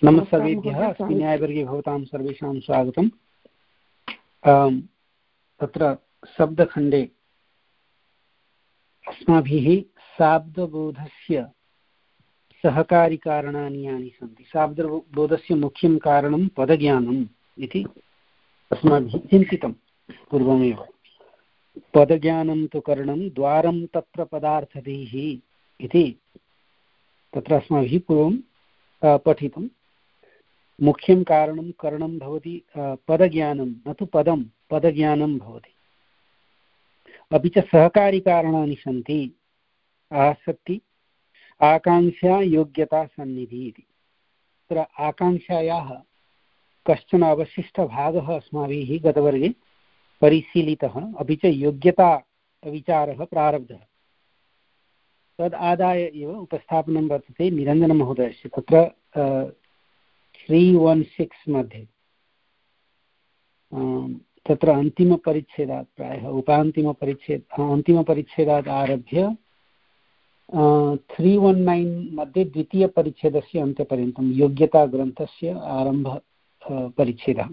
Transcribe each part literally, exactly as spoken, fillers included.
नमः सर्वेभ्यः। अस्मिन् न्यायवर्गे भवतां सर्वेषां स्वागतम्। तत्र शब्दखण्डे अस्माभिः शाब्दबोधस्य सहकारिकारणानि यानि सन्ति, शाब्दबोधस्य मुख्यं कारणं पदज्ञानम् इति अस्माभिः चिन्तितं पूर्वमेव। पदज्ञानं तु करणं द्वारं तत्र पदार्थधीः इति तत्र अस्माभिः पूर्वं पठितं। मुख्यं कारणं करणं भवति पदज्ञानं, न तु पदं, पदज्ञानं भवति। अपि च सहकारिकारणानि सन्ति, आसक्ति, आकाङ्क्षा, योग्यता, सन्निधि इति। तत्र आकाङ्क्षायाः कश्चन अवशिष्टभागः अस्माभिः गतवर्गे परिशीलितः, अपि च योग्यताविचारः प्रारब्धः। तद् आदाय एव उपस्थापनं वर्तते निरञ्जनमहोदयस्य। तत्र त्री वन् सिक्स् मध्ये तत्र अन्तिमपरिच्छेदात्, प्रायः उपान्तिमपरिच्छेद अन्तिमपरिच्छेदात् आरभ्य त्री वन् नैन् मध्ये द्वितीयपरिच्छेदस्य अन्त्यपर्यन्तं योग्यताग्रन्थस्य आरम्भ परिच्छेदः।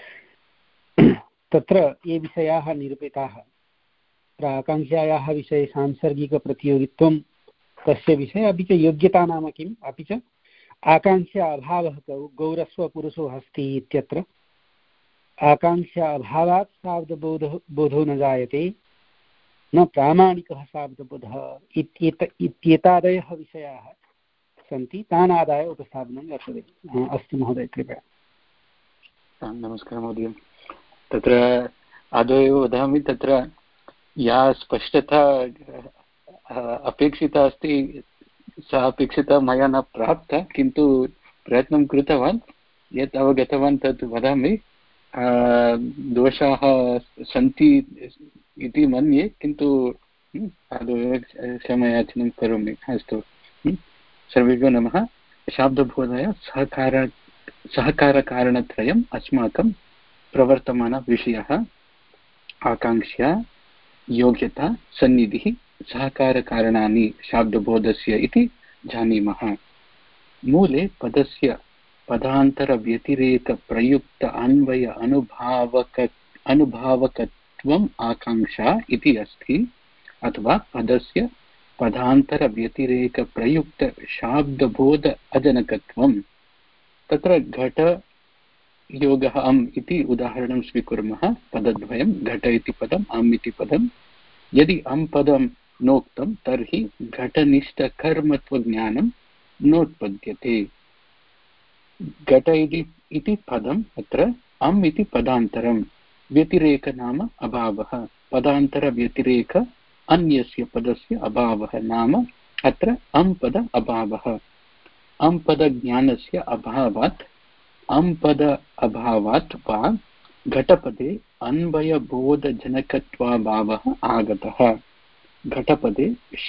तत्र ये विषयाः निरूपिताः, तत्र आकाङ्क्षायाः विषये सांसर्गिकप्रतियोगित्वं तस्य विषये, अपि च योग्यता नाम किम्, अपि च आकाङ्क्षा अभावः गौरस्वपुरुषो अस्ति इत्यत्र आकाङ्क्षा अभावात् शाब्दबोधः बोधो न जायते, न प्रामाणिकः शाब्दबोधः इत्येतादयः विषयाः सन्ति। तान् आदाय उपस्थापनं वर्तते। अस्तु महोदय, कृपया। नमस्कारः महोदय। तत्र आदौ एव वदामि, तत्र या स्पष्टता अपेक्षिता अस्ति सा अपेक्षिता मया न प्राप्ता, किन्तु प्रयत्नं कृतवान्। यत् अवगतवान् तत् वदामि। दोषाः सन्ति इति मन्ये, किन्तु आदौ एव क्षमायाचनं करोमि। अस्तु, सर्वेभ्यो नमः। शाब्दबोधाय सहकार सहकारकारणत्रयम् अस्माकं प्रवर्तमानविषयः आकाङ्क्षा, योग्यता, सन्निधिः, सहकारकारणानि शाब्दबोधस्य इति जानीमः। मूले पदस्य पदान्तरव्यतिरेकप्रयुक्त अन्वय अनुभावक अनुभावकत्वम् आकाङ्क्षा इति अस्ति, अथवा पदस्य पदान्तरव्यतिरेकप्रयुक्त शाब्दबोध अजनकत्वम्। तत्र घट योगः अम् इति उदाहरणं स्वीकुर्मः। पदद्वयं, घट इति पदम्, अम् इति पदम्। यदि अम् पदं नोक्तं तर्हि घटनिष्ठकर्मत्वज्ञानं नोत्पद्यते। घट इति पदम्, अत्र अम् इति पदान्तरं, व्यतिरेक नाम अभावः, पदान्तरव्यतिरेक अन्यस्य पदस्य अभावः नाम अत्र अम् पद अभावः। अम् पदज्ञानस्य अभावात् अम् पद अभावात् वा घटपदे अन्वयबोधजनकत्वाभावः आगतः। घटपदे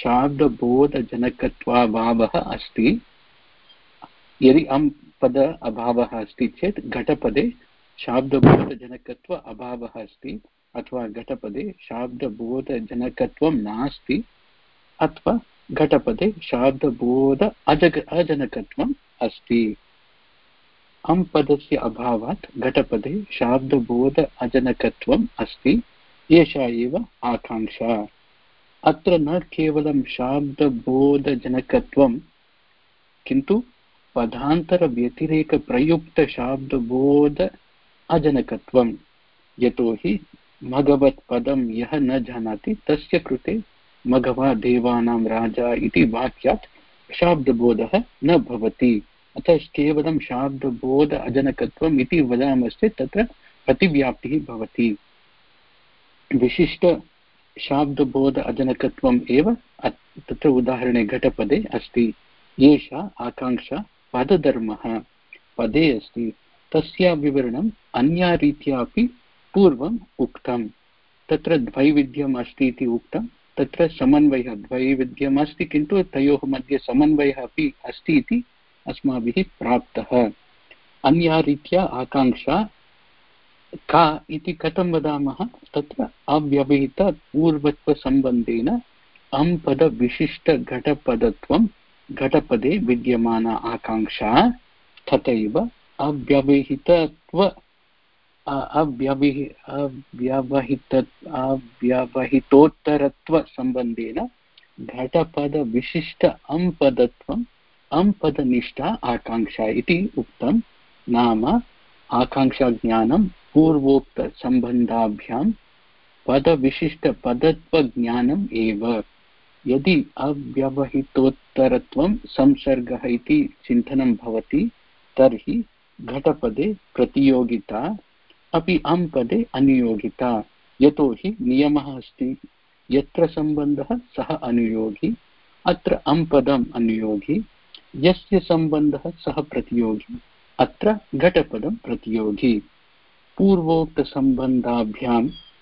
शाब्दबोधजनकत्वाभावः अस्ति। यदि अम् पद अभावः अस्ति चेत् घटपदे शाब्दबोधजनकत्व अभावः अस्ति, अथवा घटपदे शाब्दबोधजनकत्वं नास्ति, अथवा घटपदे शाब्दबोध अजग अजनकत्वम् अस्ति। अम् पदस्य अभावात् घटपदे शाब्दबोध अजनकत्वम् अस्ति। एषा एव आकाङ्क्षा। अत्र न केवलं शाब्दबोधजनकत्वं, किन्तु पदान्तरव्यतिरेकप्रयुक्तशाब्दबोध अजनकत्वं। यतोहि मघवत्पदं यः न जानाति तस्य कृते मघवा देवानां राजा इति वाक्यात् शाब्दबोधः न भवति। अतः केवलं शाब्दबोध अजनकत्वम् इति वदामश्चेत् तत्र अतिव्याप्तिः भवति। विशिष्ट शाब्दबोध अजनकत्वम् एव तत्र उदाहरणे घटपदे अस्ति। एषा आकाङ्क्षा पदधर्मः पदे अस्ति। तस्य विवरणम् अन्या रीत्या अपि पूर्वम् उक्तं। तत्र द्वैविध्यम् अस्ति इति उक्तं। तत्र समन्वयः द्वैविध्यम् अस्ति, किन्तु तयोः मध्ये समन्वयः अपि अस्ति इति अस्माभिः प्राप्तः। अन्या रीत्या आकाङ्क्षा का इति कथं वदामः? तत्र अव्यवहित पूर्वत्वसम्बन्धेन अम् पदविशिष्टघटपदत्वं घटपदे विद्यमाना आकाङ्क्षा तथैव अव्यवहितत्व अव्यवहि अव्यवहित अव्यवहितोत्तरत्वसम्बन्धेन घटपदविशिष्ट अम्पदत्वम् अम्पदनिष्ठा आकाङ्क्षा इति उक्तं। नाम आकाङ्क्षाज्ञानं पूर्वोक्तसम्बन्धाभ्यां पदविशिष्टपदत्वज्ञानम् एव। यदि अव्यवहितोत्तरत्वं संसर्गः इति चिन्तनं भवति तर्हि घटपदे प्रतियोगिता अपि अम्पदे अनुयोगिता। यतोहि नियमः अस्ति यत्र सम्बन्धः सः अनुयोगी, अत्र अम्पदम् अनुयोगी, यस्य सम्बन्धः सः प्रतियोगी, अत्र घटपदं प्रतियोगी। पूर्वोक्तसम्बन्धाभ्यां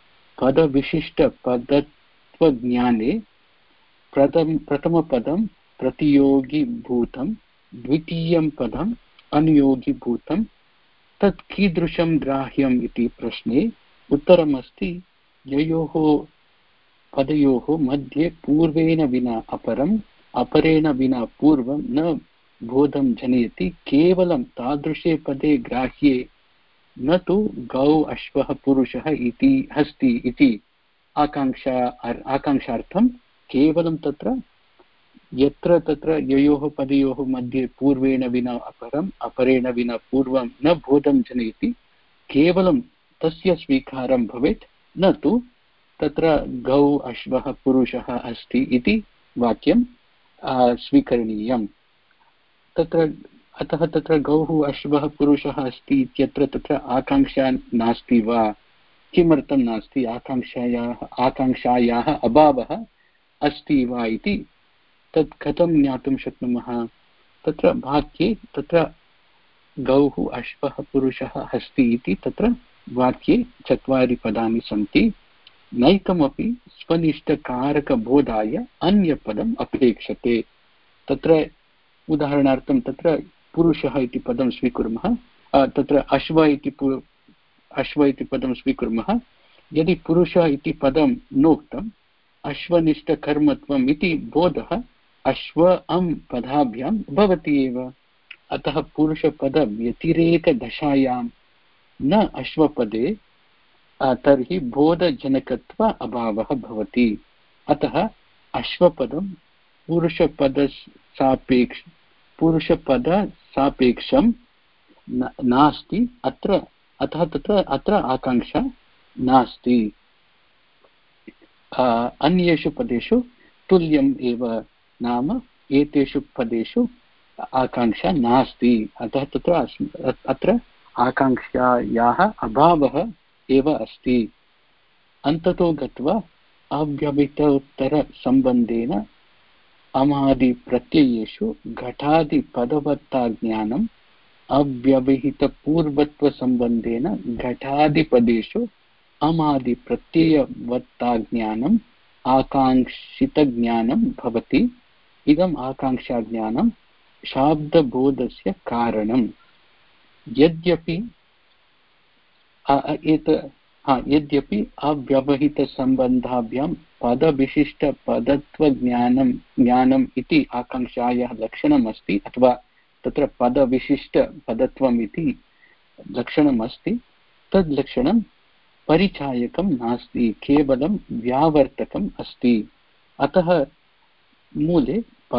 पदविशिष्टपदत्वज्ञाने प्रथम प्रथमपदं प्रतियोगिभूतं, द्वितीयं पदम् अनुयोगिभूतं। तत् कीदृशं ग्राह्यम् इति प्रश्ने उत्तरमस्ति ययोः पदयोः मध्ये पूर्वेण विना अपरम्, अपरेण विना पूर्वं न बोधं जनयति केवलं तादृशे पदे ग्राह्ये, न तु गौ अश्वः पुरुषः इति अस्ति इति आकाङ्क्षा आकाङ्क्षार्थं केवलं तत्र यत्र तत्र ययोः पदयोः मध्ये पूर्वेण विना अपरम्, अपरेण विना पूर्वं न बोधं जनयति केवलं तस्य स्वीकारं भवेत्, न तु तत्र गौ अश्वः पुरुषः अस्ति इति वाक्यं स्वीकरणीयम्। तत्र अतः तत्र गौः अश्वः पुरुषः अस्ति इत्यत्र तत्र आकाङ्क्षा नास्ति वा? किमर्थं नास्ति? आकाङ्क्षायाः आकाङ्क्षायाः अभावः अस्ति वा इति तत् कथं ज्ञातुं शक्नुमः? तत्र वाक्ये तत्र गौः अश्वः पुरुषः अस्ति इति तत्र वाक्ये चत्वारि पदानि सन्ति। नैकमपि स्वनिष्ठकारकबोधाय अन्यपदम् अपेक्षते। तत्र उदाहरणार्थं तत्र पुरुषः इति पदं स्वीकुर्मः, तत्र अश्व इति अश्व इति पदं स्वीकुर्मः। यदि पुरुषः इति पदं नोक्तम्, अश्वनिष्ठकर्मत्वम् इति बोधः अश्व अम् पदाभ्यां भवति एव। अतः पुरुषपदव्यतिरेकदशायां न अश्वपदे तर्हि बोधजनकत्व अभावः भवति। अतः अश्वपदं पुरुषपदसापेक्ष पुरुषपदसापेक्षं नास्ति अत्र, अतः तत्र अत्र आकाङ्क्षा नास्ति। अन्येषु पदेषु तुल्यम् एव, नाम एतेषु पदेषु आकाङ्क्षा नास्ति। अतः तत्र अत्र आकाङ्क्षायाः अभावः एव अस्ति। अन्ततो गत्वा अव्यवहितोत्तरसम्बन्धेन अमादिप्रत्ययेषु घटादिपदवत्ताज्ञानम्, अव्यवहितपूर्वत्वसम्बन्धेन घटादिपदेषु अमादिप्रत्ययवत्ताज्ञानम् आकाङ्क्षितज्ञानं भवति। इदम् आकाङ्क्षाज्ञानं शाब्दबोधस्य कारणम्। यद्यपि एत यद्यपि अव्यवहितसम्बन्धाभ्यां पदविशिष्टपदत्वज्ञानं ज्ञानम् इति आकाङ्क्षायाः लक्षणम् अस्ति, अथवा तत्र पदविशिष्टपदत्वम् इति लक्षणम् अस्ति, तद् लक्षणं परिचायकं नास्ति, केवलं व्यावर्तकम् अस्ति। अतः मूले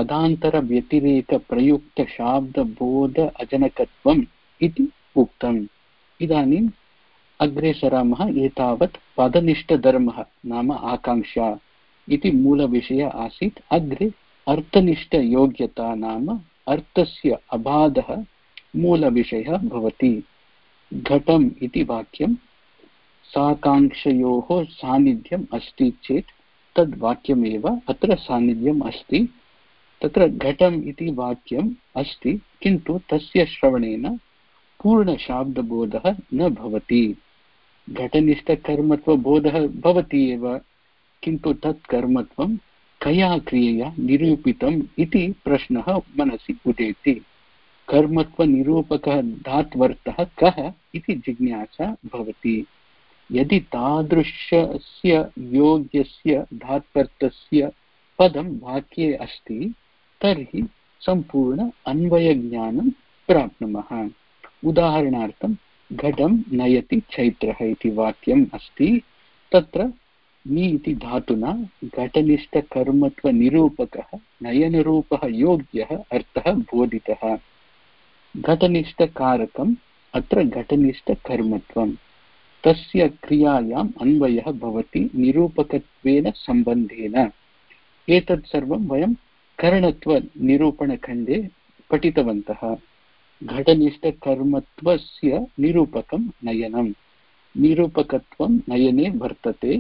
पदान्तरव्यतिरेकप्रयुक्तशाब्दबोध अजनकत्वम् इति उक्तम्। इदानीम् अग्रे सरामः। एतावत् पदनिष्ठधर्मः नाम आकाङ्क्षा इति मूलविषयः आसीत्। अग्रे अर्थनिष्ठयोग्यता नाम अर्थस्य अबाधः मूलविषयः भवति। घटम् इति वाक्यं साकाङ्क्षयोः सान्निध्यम् अस्ति चेत् तद् वाक्यमेव अत्र सान्निध्यम् अस्ति। तत्र घटम् इति वाक्यम् अस्ति, किन्तु तस्य श्रवणेन पूर्णशाब्दबोधः न भवति। घटनिष्ठकर्मत्वबोधः भवति एव, किन्तु तत् कर्मत्वं कया क्रियया निरूपितम् इति प्रश्नः मनसि उदेति। कर्मत्वनिरूपकः धात्वर्थः कः इति जिज्ञासा भवति। यदि तादृशस्य योग्यस्य धात्वर्थस्य पदं वाक्ये अस्ति तर्हि सम्पूर्ण अन्वयज्ञानं प्राप्नुमः। उदाहरणार्थं घटं नयति चैत्रः इति वाक्यम् अस्ति। तत्र नि इति धातुना घटनिष्ठकर्मत्वनिरूपकः नयनरूपः योग्यः अर्थः बोधितः। घटनिष्ठकारकम् अत्र घटनिष्ठकर्मत्वं, तस्य क्रियायाम् अन्वयः भवति निरूपकत्वेन सम्बन्धेन। एतत् सर्वं वयं करणत्वनिरूपणखण्डे पठितवन्तः। घटनिष्ठकर्मत्वस्य निरूपकं नयनं, निरूपकत्वं नयने वर्तते,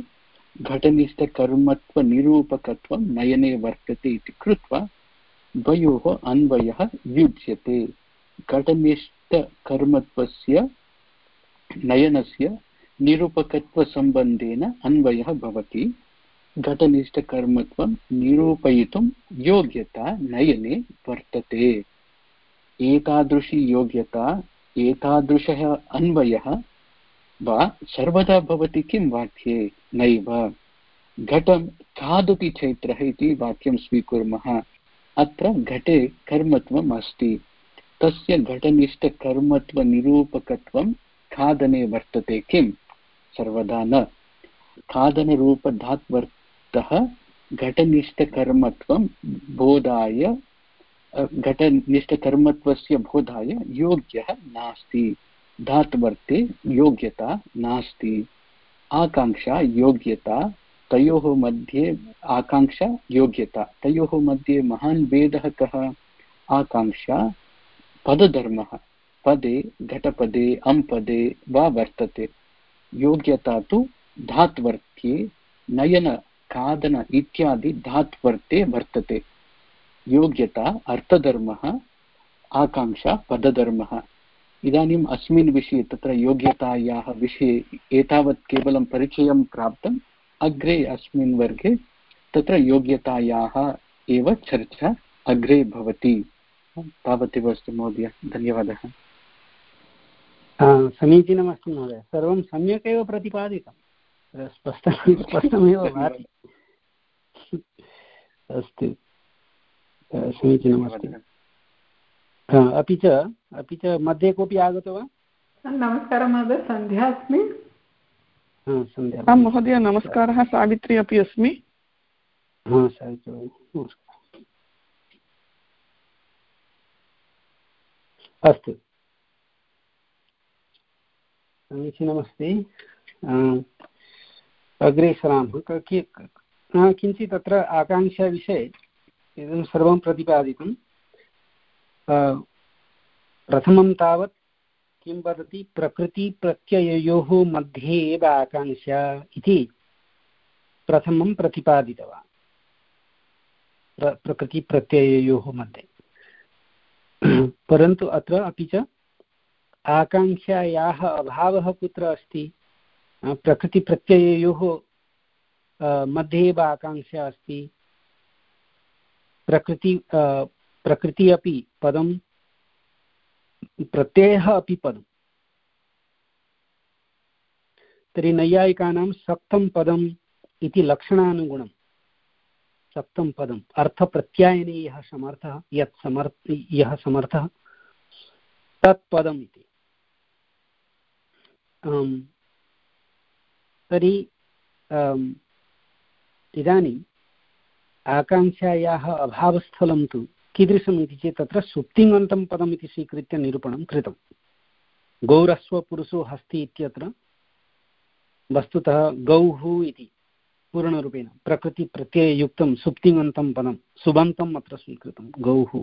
घटनिष्ठकर्मत्वनिरूपकत्वं नयने वर्तते इति कृत्वा द्वयोः अन्वयः युज्यते। घटनिष्ठकर्मत्वस्य नयनस्य निरूपकत्वसम्बन्धेन अन्वयः भवति। घटनिष्ठकर्मत्वं निरूपयितुं योग्यता नयने वर्तते। एतादृशी योग्यता, एतादृशः अन्वयः वा सर्वदा भवति किं वाक्ये? नैव। घटं खादति चैत्रः इति वाक्यं स्वीकुर्मः। अत्र घटे कर्मत्वम् अस्ति, तस्य घटनिष्ठकर्मत्वनिरूपकत्वं खादने वर्तते किं? सर्वदा न। खादनरूपधात्वर्थः घटनिष्ठकर्मत्वं बोधाय घटनिष्ठकर्मत्वस्य बोधाय योग्यः नास्ति। धात्वर्ते योग्यता नास्ति। आकाङ्क्षा योग्यता, तयोः मध्ये आकाङ्क्षा योग्यता, तयोः मध्ये महान् भेदः कः? आकाङ्क्षा पदधर्मः, पदे घटपदे अम्पदे वा वर्तते। योग्यता तु धात्वर्त्ये नयन खादन इत्यादि धात्वर्ते वर्तते। योग्यता अर्थधर्मः, आकाङ्क्षा पदधर्मः। इदानीम् अस्मिन् विषये, तत्र योग्यतायाः विषये एतावत् केवलं परिचयं प्राप्तम्। अग्रे अस्मिन् वर्गे तत्र योग्यतायाः एव चर्चा अग्रे भवति। तावदेव अस्ति महोदय, धन्यवादः। समीचीनमस्ति महोदय, सर्वं सम्यक् एव प्रतिपादितं, स्पष्टं स्पष्टमेव भाति। अस्तु, समीचीनमस्ति। अपि च अपि च मध्ये कोऽपि आगतो वा? नमस्कारः महोदय, सन्ध्या अस्मि। सन्ध्या महोदय नमस्कारः, सावित्री अपि अस्मि। हा सावित्री, नमस्कारः। अस्तु, समीचीनमस्ति। अग्रे सरामः। किञ्चित् तत्र आकाङ्क्षाविषये इदं सर्वं प्रतिपादितं। प्रथमं तावत् किं वदति, प्रकृतिप्रत्यययोः मध्ये एव आकाङ्क्षा इति प्रथमं प्रतिपादितवान्। प्र प्रकृतिप्रत्यययोः मध्ये, परन्तु अत्र अपि च आकाङ्क्षायाः अभावः कुत्र अस्ति? प्रकृतिप्रत्यययोः मध्ये एव आकाङ्क्षा अस्ति। प्रकृति प्रकृति अपि पदं, प्रत्ययः अपि पदम्। तर्हि नैयायिकानां सक्तं पदम् इति लक्षणानुगुणं सक्तं पदम् अर्थप्रत्यायने यः समर्थः यत् समर्थ यः समर्थः तत्पदम् इति। तर्हि इदानीम् आकाङ्क्षायाः अभावस्थलं तु कीदृशम् इति चेत् तत्र सुप्तिङन्तं पदम् इति स्वीकृत्य निरूपणं कृतं। गौरस्वपुरुषो हस्ति इत्यत्र वस्तुतः गौः इति पूर्णरूपेण प्रकृतिप्रत्यययुक्तं सुप्तिङन्तं पदं सुबन्तम् अत्र स्वीकृतं, गौः।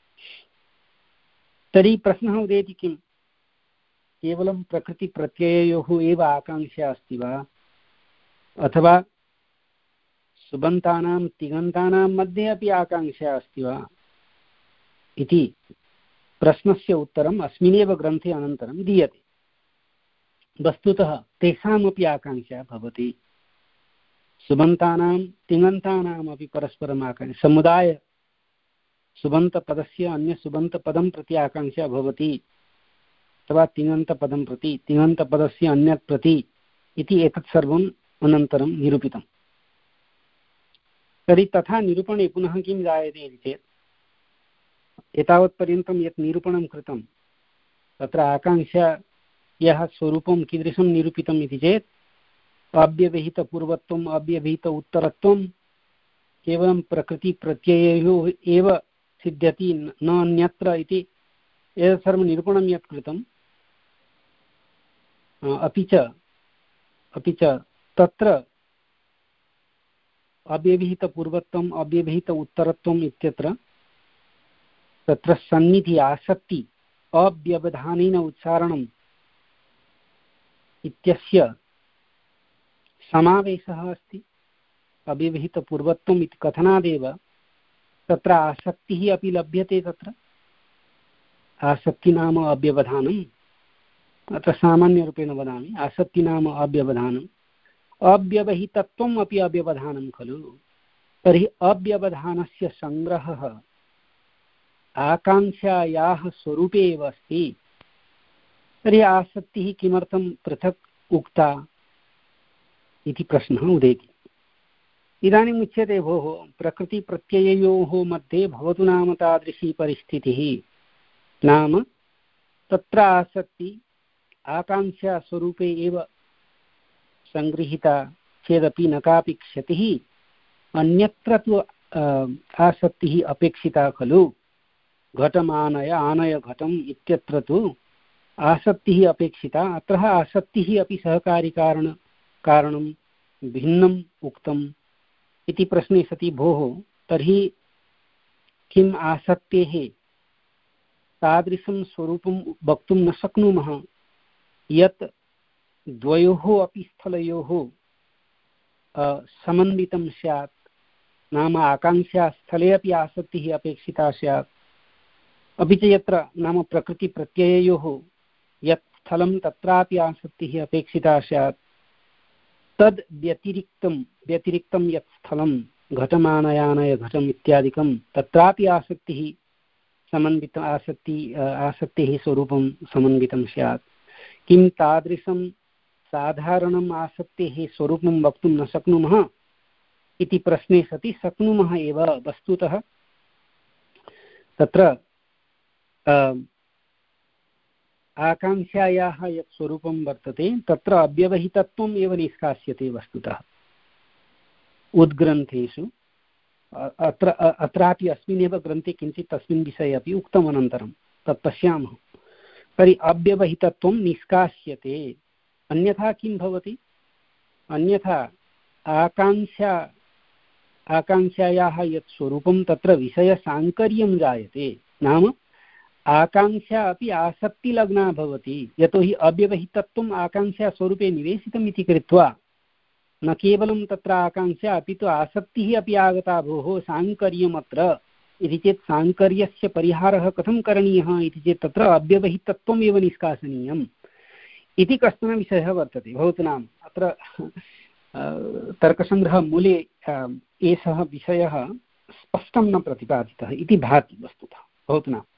तर्हि प्रश्नः उदेति किं केवलं प्रकृतिप्रत्यययोः एव आकाङ्क्षा अस्ति वा, अथवा सुबन्तानां तिङन्तानां मध्ये अपि आकाङ्क्षा अस्ति वा इति प्रश्नस्य उत्तरम् अस्मिन्नेव ग्रन्थे अनन्तरं दीयते। वस्तुतः तेषामपि आकाङ्क्षा भवति। सुबन्तानां तिङन्तानामपि परस्परम् आकाङ्क्षा, समुदाय सुबन्तपदस्य अन्यसुबन्तपदं प्रति आकाङ्क्षा भवति, अथवा तिङन्तपदं प्रति तिङन्तपदस्य अन्यत् प्रति इति एतत् सर्वम् अनन्तरं निरूपितम्। तर्हि तथा निरूपणे पुनः किं जायते इति चेत् एतावत्पर्यन्तं यत् निरूपणं कृतं तत्र आकाङ्क्षायाः स्वरूपं कीदृशं निरूपितम् इति चेत् अव्यवहितपूर्वत्वम् अव्यवहित उत्तरत्वं केवलं प्रकृतिप्रत्यययोः एव सिद्ध्यति न अन्यत्र इति एतत् सर्वं निरूपणं यत् कृतं। अपि च अपि च तत्र अव्यवहितपूर्वत्वम् अव्यवहित उत्तरत्वम् इत्यत्र तत्र सन्निधि आसक्ति अव्यवधानेन उच्चारणम् इत्यस्य समावेशः अस्ति। अव्यवहितपूर्वत्वम् इति कथनादेव तत्र आसक्तिः अपि लभ्यते। तत्र आसक्ति नाम अव्यवधानम्, अत्र सामान्यरूपेण वदामि, आसक्ति नाम अव्यवधानम्, अव्यवहितत्वम् अपि अव्यवधानं खलु। तर्हि अव्यवधानस्य सङ्ग्रहः आकाङ्क्षायाः स्वरूपे एव अस्ति। तर्हि आसक्तिः किमर्थं पृथक् उक्ता इति प्रश्नः उदेति। इदानीम् उच्यते भोः प्रकृतिप्रत्यययोः मध्ये भवतु नाम तादृशी परिस्थितिः, नाम तत्र आसक्ति आकाङ्क्षा स्वरूपे एव सङ्गृहीता चेदपि न कापि क्षतिः, अन्यत्र तु आसक्तिः अपेक्षिता खलु। घटमानय आनय घटम् इत्यत्र तु आसक्तिः अपेक्षिता, अत्र आसक्तिः अपि सहकारी कारण कारणं भिन्नम् उक्तम् इति प्रश्ने सति भोः तर्हि किम् आसक्तेः तादृशं स्वरूपं वक्तुं न शक्नुमः यत् द्वयोः अपि स्थलयोः समन्वितं स्यात्, नाम आकाङ्क्षा स्थले अपि आसक्तिः अपेक्षिता स्यात्, अपि च यत्र नाम प्रकृतिप्रत्यययोः यत् स्थलं तत्रापि आसक्तिः अपेक्षिता स्यात्, तद् व्यतिरिक्तं व्यतिरिक्तं यत् स्थलं घटमानयानय घटम् इत्यादिकं तत्रापि आसक्तिः समन्वित आसक्ति आसक्तेः स्वरूपं समन्वितं स्यात्। किं तादृशं साधारणम् आसक्तेः स्वरूपं वक्तुं न शक्नुमः इति प्रश्ने सति शक्नुमः एव। वस्तुतः तत्र आकाङ्क्षायाः यत् स्वरूपं वर्तते तत्र अव्यवहितत्वम् एव निष्कास्यते वस्तुतः उद्ग्रन्थेषु। अत्र अत्रापि अस्मिन्नेव ग्रन्थे किञ्चित् तस्मिन् विषये अपि उक्तम्, अनन्तरं तत् पश्यामः। तर्हि अव्यवहितत्वं निष्कास्यते, अन्यथा किं भवति? अन्यथा आकाङ्क्षा आकाङ्क्षायाः यत् स्वरूपं तत्र विषयसाङ्कर्यं जायते, नाम आकाङ्क्षा अपि आसक्तिलग्ना भवति। यतोहि अव्यवहितत्वम् आकाङ्क्षास्वरूपे निवेशितम् इति कृत्वा न केवलं तत्र आकाङ्क्षा अपि तु आसक्तिः अपि आगता भोः साङ्कर्यमत्र इति चेत् साङ्कर्यस्य परिहारः कथं करणीयः इति चेत् तत्र अव्यवहितत्वम् एव निष्कासनीयम् इति कश्चन विषयः वर्तते। भवतु नाम अत्र तर्कसङ्ग्रहमूले एषः विषयः स्पष्टं न प्रतिपादितः इति भाति वस्तुतः। भवतु नाम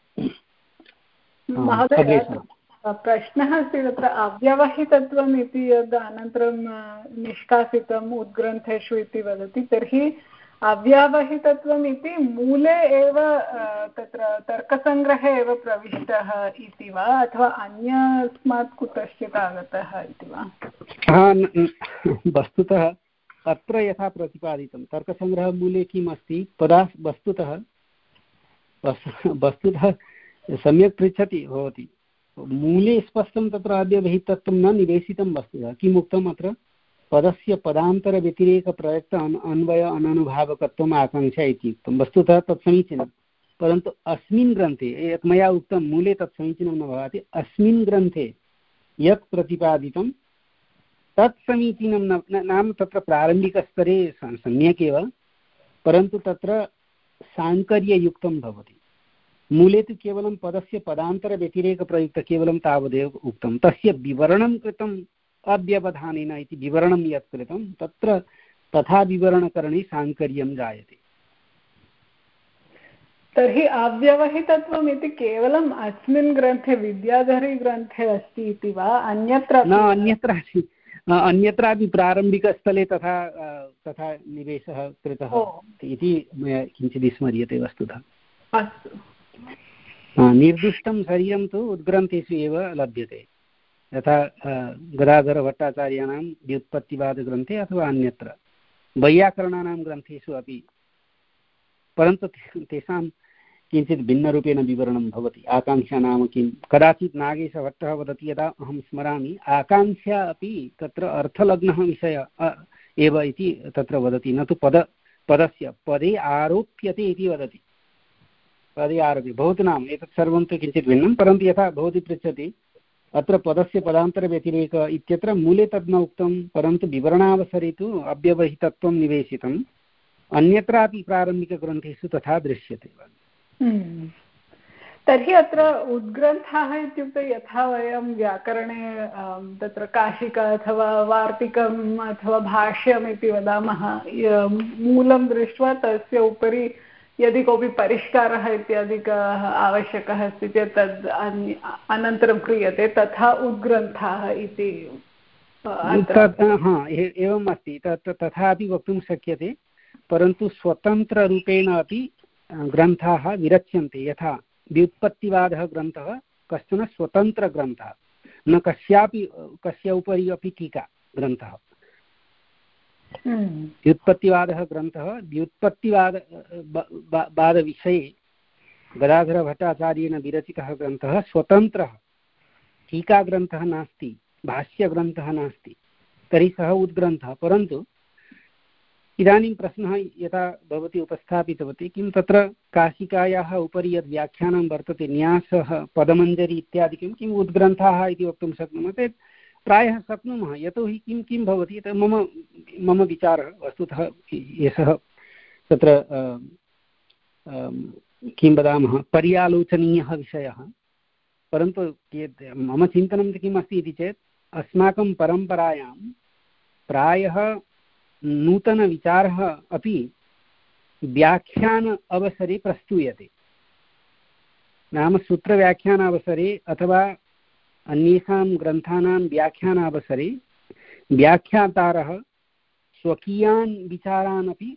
महोदय, प्रश्नः अस्ति तत्र अव्यवहितत्वम् इति यद् अनन्तरं निष्कासितम् उद्ग्रन्थेषु इति वदति, तर्हि अव्यवहितत्वम् इति मूले एव तत्र तर्कसङ्ग्रहे एव प्रविष्टः इति वा, अथवा अन्यस्मात् कुतश्चित् आगतः इति वा? वस्तुतः अत्र यथा प्रतिपादितं तर्कसङ्ग्रहमूले किम् अस्ति पदा वस्तुतः वस्तुतः सम्यक् पृच्छति भवती। मूले स्पष्टं तत्र अव्यवहितत्वं न निवेशितं वस्तुतः। किम् उक्तम् अत्र? पदस्य पदान्तरव्यतिरेकप्रयुक्त अन्वय अननुभावकत्वम् आकाङ्क्षा इति उक्तं। वस्तुतः तत् समीचीनं, परन्तु अस्मिन् ग्रन्थे यत् मया उक्तं मूले तत् समीचीनं न भवति। अस्मिन् ग्रन्थे यत् प्रतिपादितं तत् समीचीनं न, नाम तत्र प्रारम्भिकस्तरे सम्यक् एव, परन्तु तत्र साङ्कर्ययुक्तं भवति। मूले तु केवलं पदस्य पदान्तरव्यतिरेकप्रयुक्त केवलं तावदेव उक्तं, तस्य विवरणं कृतम् अव्यवधानेन इति विवरणं यत् कृतं तत्र तथा विवरणकरणे साङ्कर्यं जायते। तर्हि अव्यवहितत्वम् इति केवलम् अस्मिन् ग्रन्थे विद्याधरी ग्रन्थे अस्ति इति वा, अन्यत्र न? अन्यत्र अन्यत्रापि प्रारम्भिकस्थले तथा तथा निवेशः कृतः इति मया किञ्चित् स्मर्यते वस्तुतः। अस्तु, निर्दिष्टं शरीरं तु उद्ग्रन्थेषु एव लभ्यते, यथा गदाधरभट्टाचार्याणां व्युत्पत्तिवादग्रन्थे अथवा अन्यत्र वैयाकरणानां ग्रन्थेषु अपि, परन्तु तेषां किञ्चित् भिन्नरूपेण विवरणं भवति। आकाङ्क्षा नाम किं, कदाचित् नागेशभट्टः वदति, यदा अहं स्मरामि, आकाङ्क्षा अपि तत्र अर्थलग्नः विषय एव इति तत्र वदति, न तु पद पदस्य पदे आरोप्यते इति वदति, पदे आरोप्य भवतु नाम एतत् सर्वं तु किञ्चित् भिन्नं, परन्तु यथा भवती पृच्छति अत्र पदस्य पदान्तरव्यतिरेक इत्यत्र मूले तद् न उक्तं, परन्तु विवरणावसरे तु अव्यवहितत्वं निवेशितम्, अन्यत्रापि प्रारम्भिकग्रन्थेषु तथा दृश्यते। तर्हि अत्र उद्ग्रन्थाः इत्युक्ते यथा वयं व्याकरणे तत्र काशिका अथवा वार्तिकम् अथवा भाष्यम् इति वदामः, मूलं दृष्ट्वा तस्य उपरि यदि कोऽपि परिष्कारः इत्यादिकः आवश्यकः अस्ति चेत् तद् अनन्तरं क्रियते, तथा उद्ग्रन्थाः इति एवम् अस्ति। तथापि वक्तुं शक्यते, परन्तु स्वतन्त्ररूपेण अपि ग्रन्थाः विरच्यन्ते। यथा व्युत्पत्तिवादः ग्रन्थः कश्चन स्वतन्त्रग्रन्थः, न कस्यापि कस्य उपरि अपि टीका ग्रन्थः। व्युत्पत्तिवादः ग्रन्थः व्युत्पत्तिवाद वादविषये गदाधरभट्टाचार्येण विरचितः ग्रन्थः स्वतन्त्रः, टीकाग्रन्थः नास्ति, भाष्यग्रन्थः नास्ति, तर्हि सः उद्ग्रन्थः। परन्तु इदानीं प्रश्नः यथा भवती उपस्थापितवती, किं तत्र काशिकायाः उपरि यद् व्याख्यानं वर्तते, न्यासः पदमञ्जरी इत्यादिकं किम् उद्ग्रन्थाः इति वक्तुं शक्नुमः चेत् प्रायः शक्नुमः। यतोहि किं किं भवति, मम मम विचारः वस्तुतः एषः तत्र किं वदामः पर्यालोचनीयः विषयः, परन्तु मम चिन्तनं किम् अस्ति इति चेत् अस्माकं परम्परायां प्रायः नूतनविचारः अपि व्याख्यान अवसरे प्रस्तूयते। नाम सूत्रव्याख्यानावसरे अथवा अन्येषां ग्रन्थानां व्याख्यानावसरे व्याख्यातारः स्वकीयान् विचारान् अपि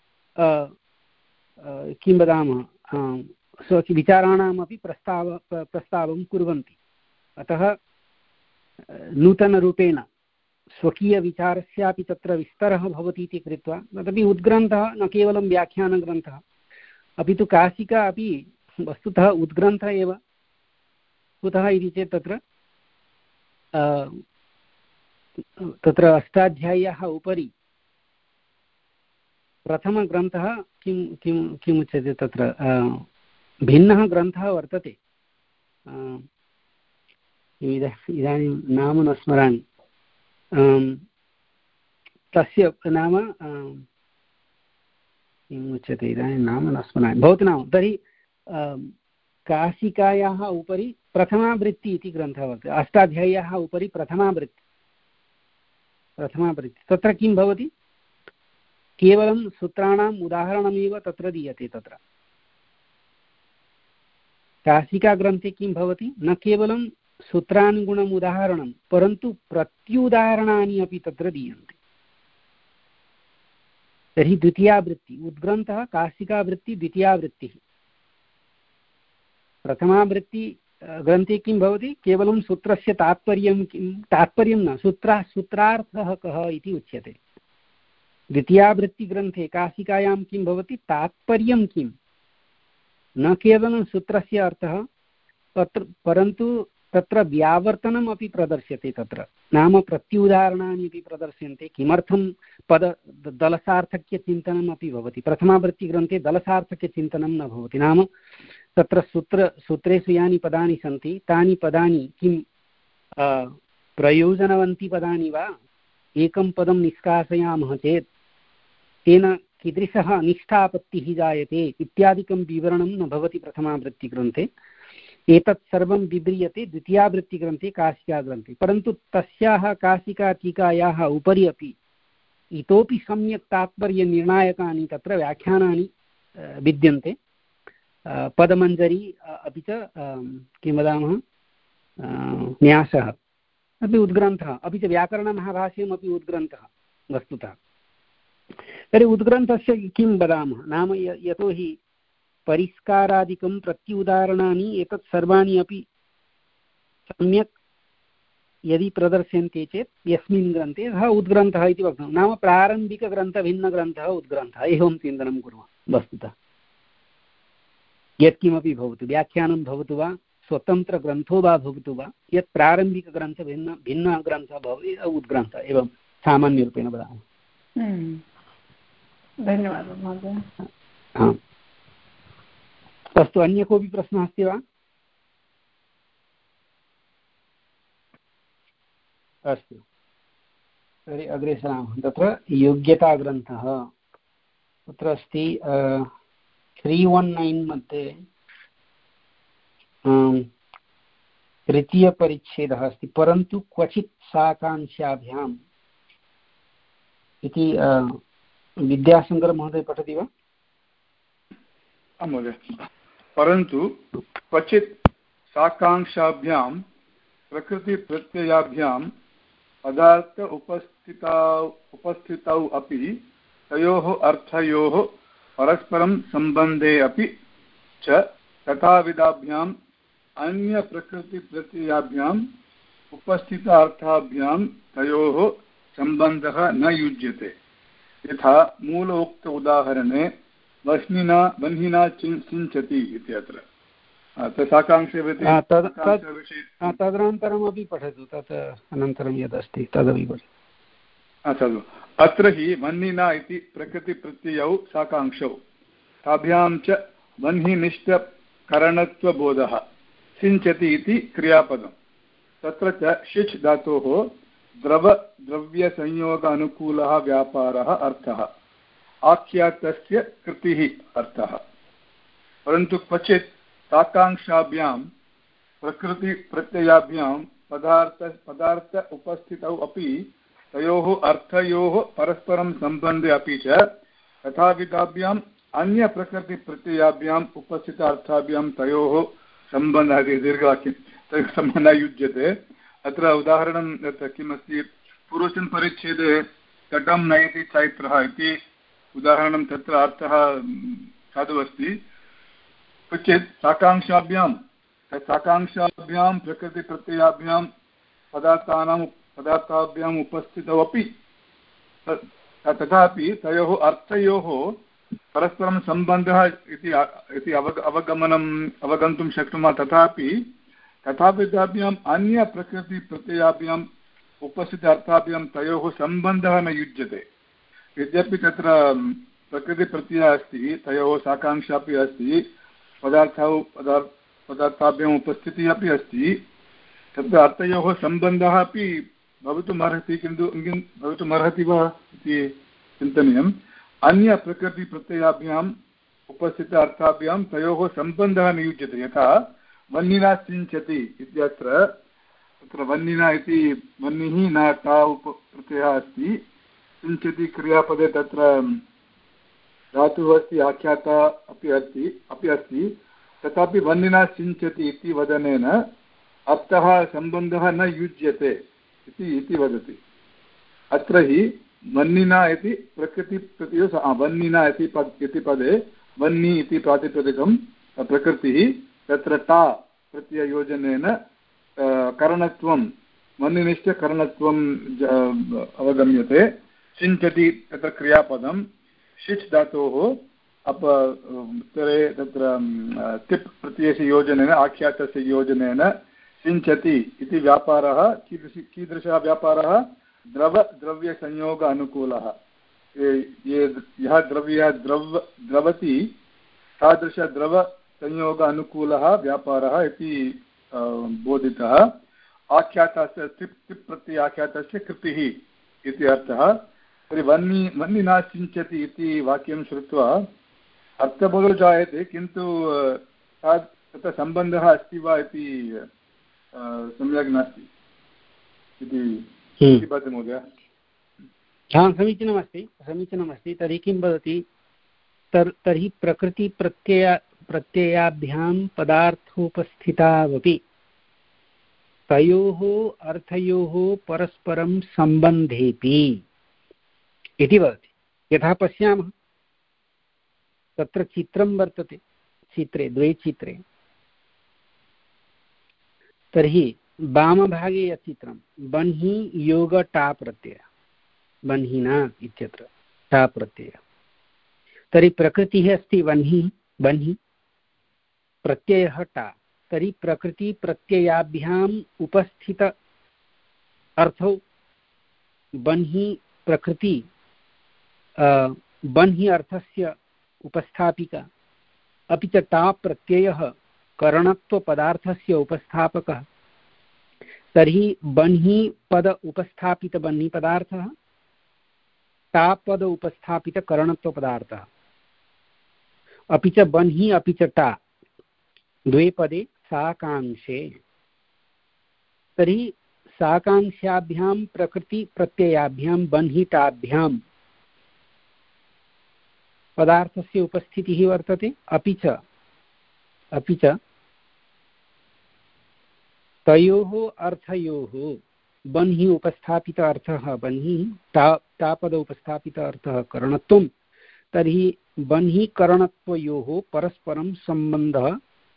किं वदामः स्वविचाराणामपि प्रस्ताव प्रस्तावं कुर्वन्ति। अतः नूतनरूपेण स्वकीयविचारस्यापि तत्र विस्तरः भवति इति कृत्वा तदपि उद्ग्रन्थः न केवलं व्याख्यानग्रन्थः, अपि तु काशिका अपि वस्तुतः उद्ग्रन्थः एव। कुतः इति चेत् तत्र तत्र अष्टाध्याय्याः उपरि प्रथमग्रन्थः किं किं किमुच्यते, तत्र भिन्नः ग्रन्थः वर्तते, इदानीं नाम न स्मरामि, तस्य नाम किम् उच्यते, इदानीं नाम न स्मरामि, भवतु नाम। तर्हि काशिकायाः उपरि प्रथमावृत्ति इति ग्रन्थः वर्तते, अष्टाध्याय्याः उपरि प्रथमावृत्ति प्रथमावृत्ति तत्र किं भवति, केवलं सूत्राणाम् उदाहरणमेव तत्र दीयते। तत्र काशिकाग्रन्थे किं भवति, न केवलं सूत्रानुगुणम् उदाहरणं, परन्तु प्रत्युदाहरणानि अपि तत्र दीयन्ते। तर्हि द्वितीयावृत्ति उद्ग्रन्थः काशिकावृत्ति द्वितीयावृत्तिः। प्रथमावृत्ति ग्रन्थे किं भवति, केवलं सूत्रस्य तात्पर्यं किं, तात्पर्यं न, सूत्रा सूत्रार्थः कः इति उच्यते। द्वितीयावृत्तिग्रन्थे काशिकायां किं भवति, तात्पर्यं किं, न केवलं सूत्रस्य अर्थः, तत्र परन्तु तत्र व्यावर्तनम् अपि प्रदर्श्यते। तत्र नाम प्रत्युदाहरणानि अपि प्रदर्श्यन्ते। किमर्थं पद दलसार्थक्यचिन्तनम् अपि भवति। प्रथमावृत्तिग्रन्थे दलसार्थक्यचिन्तनं न भवति, नाम तत्र सूत्र सूत्रेषु यानि पदानि सन्ति तानि पदानि किं प्रयोजनवन्ति पदानि वा, एकं पदं निष्कासयामः चेत् तेन कीदृशः निष्ठापत्तिः जायते इत्यादिकं विवरणं न भवति प्रथमावृत्तिग्रन्थे। एतत् सर्वं विव्रियते द्वितीयावृत्तिग्रन्थे काशिकाग्रन्थे। परन्तु तस्याः काशिकाटीकायाः उपरि अपि इतोपि सम्यक् तात्पर्यनिर्णायकानि तत्र व्याख्यानानि विद्यन्ते। पदमञ्जरी अपि च किं वदामः न्यासः अपि उद्ग्रन्थः, अपि च व्याकरणमहाभाष्यमपि उद्ग्रन्थः वस्तुतः। तर्हि उद्ग्रन्थस्य किं वदामः, नाम यतोहि परिष्कारादिकं प्रत्युदाहरणानि एतत् सर्वाणि अपि सम्यक् यदि प्रदर्श्यन्ते चेत् यस्मिन् ग्रन्थे सः उद्ग्रन्थः इति वक्तुं नाम प्रारम्भिकग्रन्थभिन्नग्रन्थः उद्ग्रन्थः एवं चिन्तनं कुर्मः। वस्तुतः यत्किमपि भवतु, व्याख्यानं भवतु वा स्वतन्त्रग्रन्थो वा भवतु वा, यत् प्रारम्भिकग्रन्थभिन्न भिन्नग्रन्थः भवति उद्ग्रन्थः एवं सामान्यरूपेण वदामः। धन्यवादः महोदय। अस्तु, अन्य कोऽपि प्रश्नः अस्ति वा? अस्तु, तर्हि अग्रे सरामः। तत्र योग्यताग्रन्थः तत्र अस्ति त्री वन् नैन् मध्ये तृतीयपरिच्छेदः अस्ति, परन्तु क्वचित् साकांक्षाभ्याम् इति विद्याशङ्करमहोदय पठति वा? आं महोदय। परन्तु क्वचित् साकांक्षाभ्यां प्रकृतिप्रत्ययाभ्यां पदार्थ उपस्थितौ उपस्थितौ अपि तयोः अर्थयोः परस्परं सम्बन्धे अपि च तथाविधाभ्याम् अन्यप्रकृतिप्रत्ययाभ्याम् उपस्थितार्थाभ्यां तयोः सम्बन्धः न युज्यते। यथा मूलोक्त उदाहरणे वह्निना वह्निना सिञ्चति इति अत्र साकांक्षे तदनन्तरमपि पठतु, तत् अनन्तरं यदस्ति तदपि पठतु। अत्र हि वह्निना इति प्रकृतिप्रत्ययौ साकांक्षौ, ताभ्यां च वह्निनिष्ठकरणत्वबोधः, सिञ्चति इति क्रियापदं। तत्र च शिच् धातोः द्रव द्रव्यसंयोग अनुकूलः व्यापारः अर्थः, आख्यातस्य कृतिः अर्थः। परन्तु क्वचित् साकांक्षाभ्यां प्रकृतिप्रत्ययाभ्यां पदार्थ पदार्थ उपस्थितौ अपि तयोः अर्थयोः परस्परं सम्बन्धे अपि च तथाविधाभ्याम् अन्यप्रकृतिप्रत्ययाभ्याम् उपस्थितार्थाभ्यां तयोः सम्बन्धः इति दीर्घवाक्यं तयोः सम्बन्धः युज्यते। अत्र उदाहरणं यत् किमस्ति, पूर्वस्मिन् परिच्छेदे तटं नयति चैत्रः इति उदाहरणं, तत्र अर्थः साधु अस्ति। क्वचित् साकांक्षाभ्यां साकांक्षाभ्यां प्रकृतिप्रत्ययाभ्यां पदार्थानां पदार्थाभ्याम् उपस्थितौ अपि तथापि तयोः अर्थयोः परस्परं सम्बन्धः इति अवग अवगमनम् अवगन्तुं शक्नुमः। तथापि तथाविधाभ्याम् अन्यप्रकृतिप्रत्ययाभ्याम् उपस्थित अर्थाभ्यां तयोः सम्बन्धः न युज्यते। यद्यपि तत्र प्रकृतिप्रत्ययः अस्ति, तयोः साकांक्षा अपि अस्ति, पदार्थौ पदार्थ पदार्थाभ्याम् उपस्थितिः अपि अस्ति, तत्र अर्थयोः सम्बन्धः अपि भवितुम् अर्हति, किन्तु भवितुम् अर्हति वा इति चिन्तनीयम्। अन्यप्रकृतिप्रत्ययाभ्याम् उपस्थित अर्थाभ्यां तयोः सम्बन्धः न युज्यते। यथा वह्निना सिञ्चति इत्यत्र तत्र वह्निना इति वह्निः न ता उपप्रत्ययः अस्ति, सिञ्चति क्रियापदे तत्र धातुः अस्ति, आख्याता अपि अस्ति अपि अस्ति तथापि वह्निना सिञ्चति इति वदनेन अर्थः सम्बन्धः न युज्यते इति इति वदति। अत्र हि वह्निना इति प्रकृतिप्रत्ययो, वह्निना इति पद इति पदे वह्नि इति प्रातिपदिकं प्रकृतिः, तत्र टा प्रत्यययोजनेन करणत्वं वह्निनिष्ठकरणत्वम् अवगम्यते। सिञ्चति तत्र क्रियापदं, शिच् धातोः अप उत्तरे तत्र तिप् प्रत्ययस्य योजनेन आख्यातस्य योजनेन सिञ्चति इति व्यापारः कीदृश कीदृशः व्यापारः? द्रव द्रव्यसंयोग अनुकूलः। ये यः द्रव्यः द्रव द्रवति तादृशद्रवसंयोग अनुकूलः व्यापारः इति बोधितः। आख्यातस्य तिप् तिप् प्रत्यय आख्यातस्य कृतिः इति अर्थः। तर्हि वह्नि वह्निना सिञ्चति इति वाक्यं श्रुत्वा अर्थबोधो जायते, किन्तु तत्र सम्बन्धः अस्ति वा इति सम्यक् नास्ति इति भाति महोदय। हा, समीचीनमस्ति समीचीनमस्ति तर्हि किं वदति, तर् तर्हि प्रकृतिप्रत्यय प्रत्ययाभ्यां पदार्थोपस्थितावपि तयोः अर्थयोः परस्परं सम्बन्धेपि इति वदति। यथा पश्यामः तत्र चित्रं वर्तते, चित्रे द्वे चित्रे तर्हि वामभागे यत् चित्रं बन्हि योग टा प्रत्यय बन्हिना इत्यत्र टा प्रत्यय तर्हि प्रकृतिः अस्ति बन्हि बन्हि प्रत्ययः टा तर्हि प्रकृति प्रत्ययाभ्याम् उपस्थित अर्थौ बन्हि प्रकृति बन्हि अर्थस्य उपस्थापिका अपि च टा प्रत्ययः करणत्वपदार्थस्य उपस्थापकः तर्हि बन्हि पद उपस्थापित बन्हि पदार्थः टा पद उपस्थापित करणत्वपदार्थः अपि च बन्हि अपि च टा द्वे पदे साकांक्षे तर्हि साकांक्षाभ्यां प्रकृति प्रत्ययाभ्यां बन्हिटाभ्यां पदार्थस्य उपस्थितिः वर्तते अपि च अपि च तयोः अर्थयोः बन्हि उपस्थापित अर्थः बन्हि टा टापद उपस्थापित अर्थः करणत्वं तर्हि बन्हि करणत्वयोः परस्परं सम्बन्धः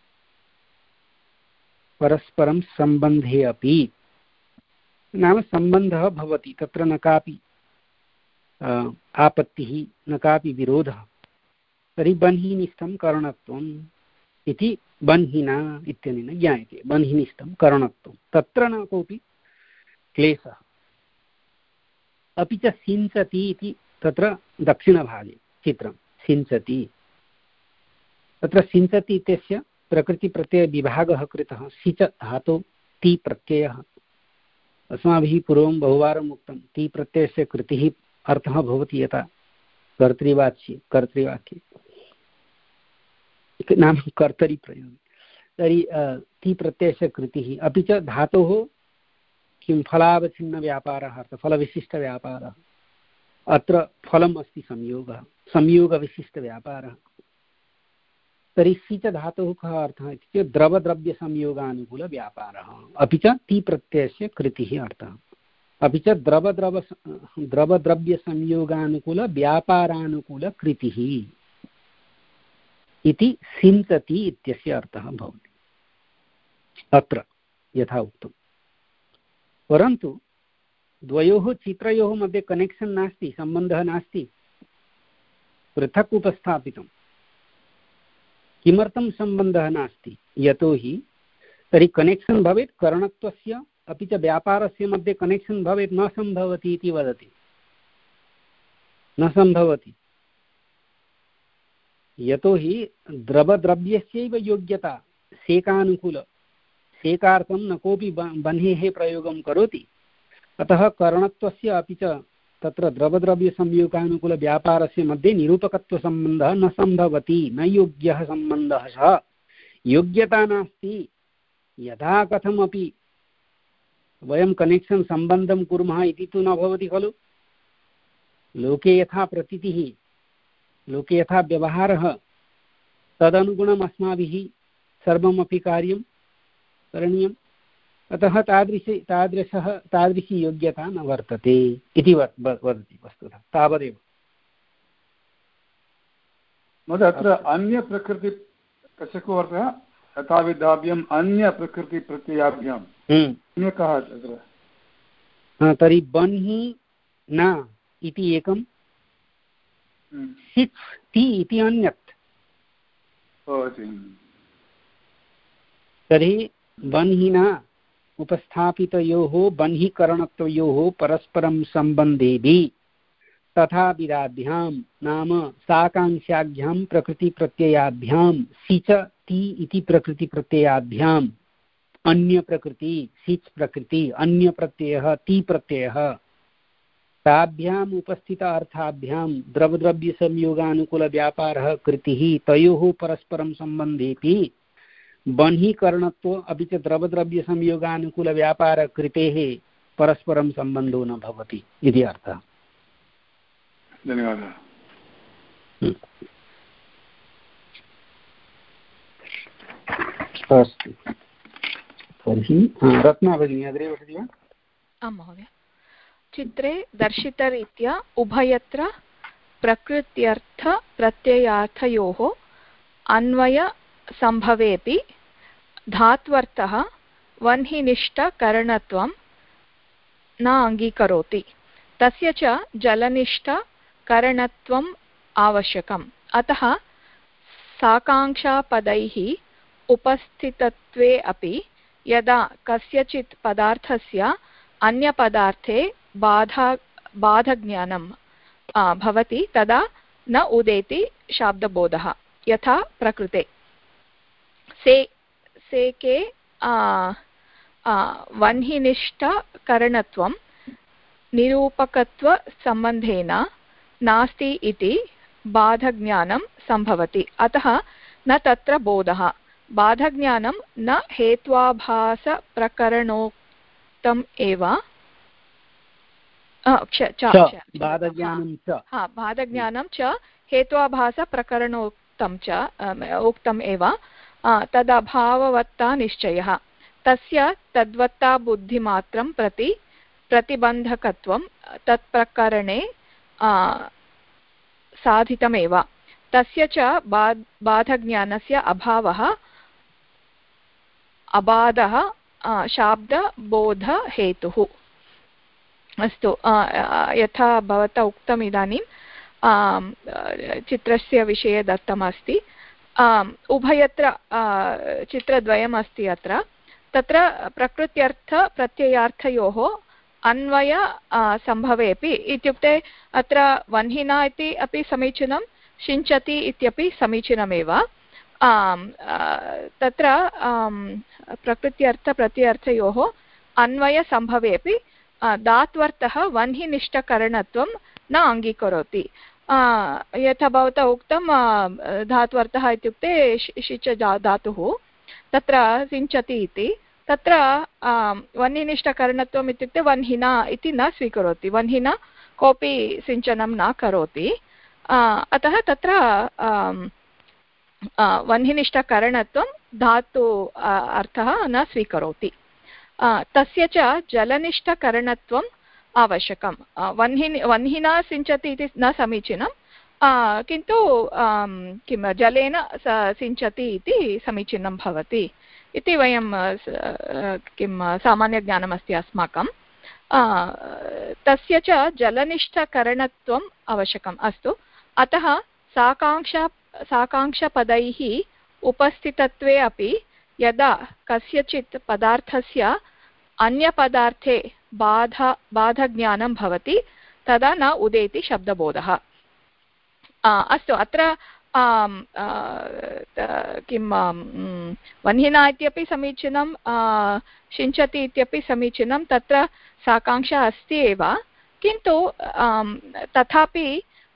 परस्परं सम्बन्धे अपि नाम सम्बन्धः भवति तत्र न कापि आपत्तिः न कापि विरोधः तर्हि बन्हिनिष्ठं करणत्वम् इति बन्हिना इत्यनेन ज्ञायते बन्हिनिष्ठं करणत्वं तत्र न कोऽपि क्लेशः अपि च सिञ्चति इति तत्र दक्षिणभागे चित्रं सिञ्चति तत्र सिञ्चति इत्यस्य प्रकृतिप्रत्ययविभागः कृतः सिच धातौ ति प्रत्ययः अस्माभिः पूर्वं बहुवारम् उक्तं ति प्रत्ययस्य कृतिः अर्थः भवति यथा कर्तृवाच्ये कर्तृवाक्ये नाम कर्तरि प्रयोगे तर्हि ति प्रत्ययस्य कृतिः अपि च धातोः किं फलावच्छिन्नव्यापारः अर्थः फलविशिष्टव्यापारः अत्र फलम् अस्ति संयोगः संयोगविशिष्टव्यापारः तर्हि सिच धातुः कः अर्थः इत्युक्ते द्रवद्रव्यसंयोगानुकूलव्यापारः अपि च ति प्रत्ययस्य कृतिः अर्थः अपि च द्रवद्रव द्रवद्रव्यसंयोगानुकूलव्यापारानुकूलकृतिः इति सिञ्चति इत्यस्य अर्थः भवति अत्र यथा उक्तं परन्तु द्वयोः चित्रयोः मध्ये कनेक्षन् नास्ति सम्बन्धः नास्ति पृथक् उपस्थापितं किमर्थं सम्बन्धः नास्ति यतोहि तर्हि कनेक्षन् भवेत् करणत्वस्य अपि च व्यापारस्य मध्ये कनेक्षन् भवेत् न सम्भवति इति वदति न सम्भवति यतोहि द्रवद्रव्यस्यैव योग्यता सेकानुकूल सेकार्थं न कोऽपि बन्हेः प्रयोगं करोति अतः करणत्वस्य अपि च तत्र द्रवद्रव्यसंयोगानुकूलव्यापारस्य मध्ये निरूपकत्वसम्बन्धः न सम्भवति न योग्यः सम्बन्धः सः योग्यता नास्ति यथा कथमपि वयं कनेक्षन् सम्बन्धं कुर्मः इति तु न भवति खलु लोके यथा प्रतीतिः लोके यथा व्यवहारः तदनुगुणम् अस्माभिः सर्वमपि कार्यं करणीयम् अतः तादृशी तादृशः तादृशी योग्यता न वर्तते इति वदति वस्तुतः तावदेव महोदय अत्र अन्यप्रकृति कस्य को वर्तते यथाविधाभ्याम् अन्यप्रकृतिप्रत्ययाभ्याम् अन्यकः तत्र तर्हि बन्हि न इति एकं सिच् ति इति अन्यत् तर्हि बन्हिना उपस्थापितयोः बन्हीकरणत्वयोः परस्परं सम्बन्धेभिः तथा विधाभ्यां नाम साकांक्षाभ्यां प्रकृतिप्रत्ययाभ्यां सिच ति इति प्रकृतिप्रत्ययाभ्याम् अन्यप्रकृति सिच् प्रकृति अन्यप्रत्ययः ति प्रत्ययः ताभ्याम् उपस्थित अर्थाभ्यां द्रवद्रव्यसंयोगानुकूलव्यापारः कृतिः तयोः परस्परं सम्बन्धेऽपि बन्हीकरणत्व अपि च द्रवद्रव्यसंयोगानुकूलव्यापारकृतेः परस्परं सम्बन्धो न भवति इति अर्थः धन्यवादः अस्तु तर्हि रत्ना भगिनी अग्रे वदति वा आं महोदय चित्रे दर्शितरीत्या उभयत्र प्रकृत्यर्थ प्रत्ययार्थयोः अन्वय सम्भवेऽपि धात्वर्थः वह्निनिष्ठकरणत्वं न अङ्गीकरोति तस्य च जलनिष्ठकरणत्वम् आवश्यकम् अतः साकाङ्क्षापदैः उपस्थितत्वे अपि यदा कस्यचित् पदार्थस्य अन्यपदार्थे बाधा बाधज्ञानं भवति तदा न उदेति शाब्दबोधः यथा प्रकृते से सेके वह्निनिष्ठकरणत्वं निरूपकत्वसम्बन्धेन नास्ति इति बाधज्ञानं सम्भवति अतः न तत्र बोधः बाधज्ञानं न हेत्वाभासप्रकरणोक्तम् एव बाधज्ञानं च हेत्वाभासप्रकरणोक्तं च उक्तम् एव तदभाववत्ता निश्चयः तस्य तद्वत्ता बुद्धिमात्रं प्रति प्रतिबन्धकत्वं तत्प्रकरणे साधितमेव तस्य च बाधज्ञानस्य अभावः अबाधः शाब्दबोधहेतुः अस्तु यथा भवता उक्तम् इदानीं चित्रस्य विषये दत्तमस्ति उभयत्र चित्रद्वयम् अस्ति अत्र तत्र प्रकृत्यर्थ प्रत्ययार्थयोः अन्वय सम्भवेपि इत्युक्ते अत्र वह्निना इति अपि समीचीनं सिञ्चति इत्यपि समीचीनमेव तत्र प्रकृत्यर्थ प्रत्ययार्थयोः अन्वय सम्भवेपि धात्वर्थः वह्निनिष्ठकरणत्वं न अङ्गीकरोति यथा भवता उक्तं धात्वर्थः इत्युक्ते शिच धातुः तत्र सिञ्चति इति तत्र वह्निनिष्ठकरणत्वम् इत्युक्ते वह्निना इति न स्वीकरोति वह्निना कोऽपि सिञ्चनं न करोति अतः तत्र वह्निनिष्ठकरणत्वं धातु अर्थः न स्वीकरोति तस्य च जलनिष्ठकरणत्वम् आवश्यकं वह्नि वह्निना सिञ्चति इति न समीचीनं किन्तु किं जलेन सिञ्चति इति समीचीनं भवति इति वयं किं सामान्यज्ञानमस्ति अस्माकं तस्य च जलनिष्ठकरणत्वम् आवश्यकम् अस्तु अतः साकाङ्क्षा साकाङ्क्षपदैः उपस्थितत्वे अपि यदा कस्यचित् पदार्थस्य अन्यपदार्थे बाधा बाधज्ञानं भवति तदा न उदेति शब्दबोधः अस्तु अत्र किं वह्निना इत्यपि समीचीनं सिञ्चति इत्यपि समीचीनं तत्र साकाङ्क्षा अस्ति एव किन्तु तथापि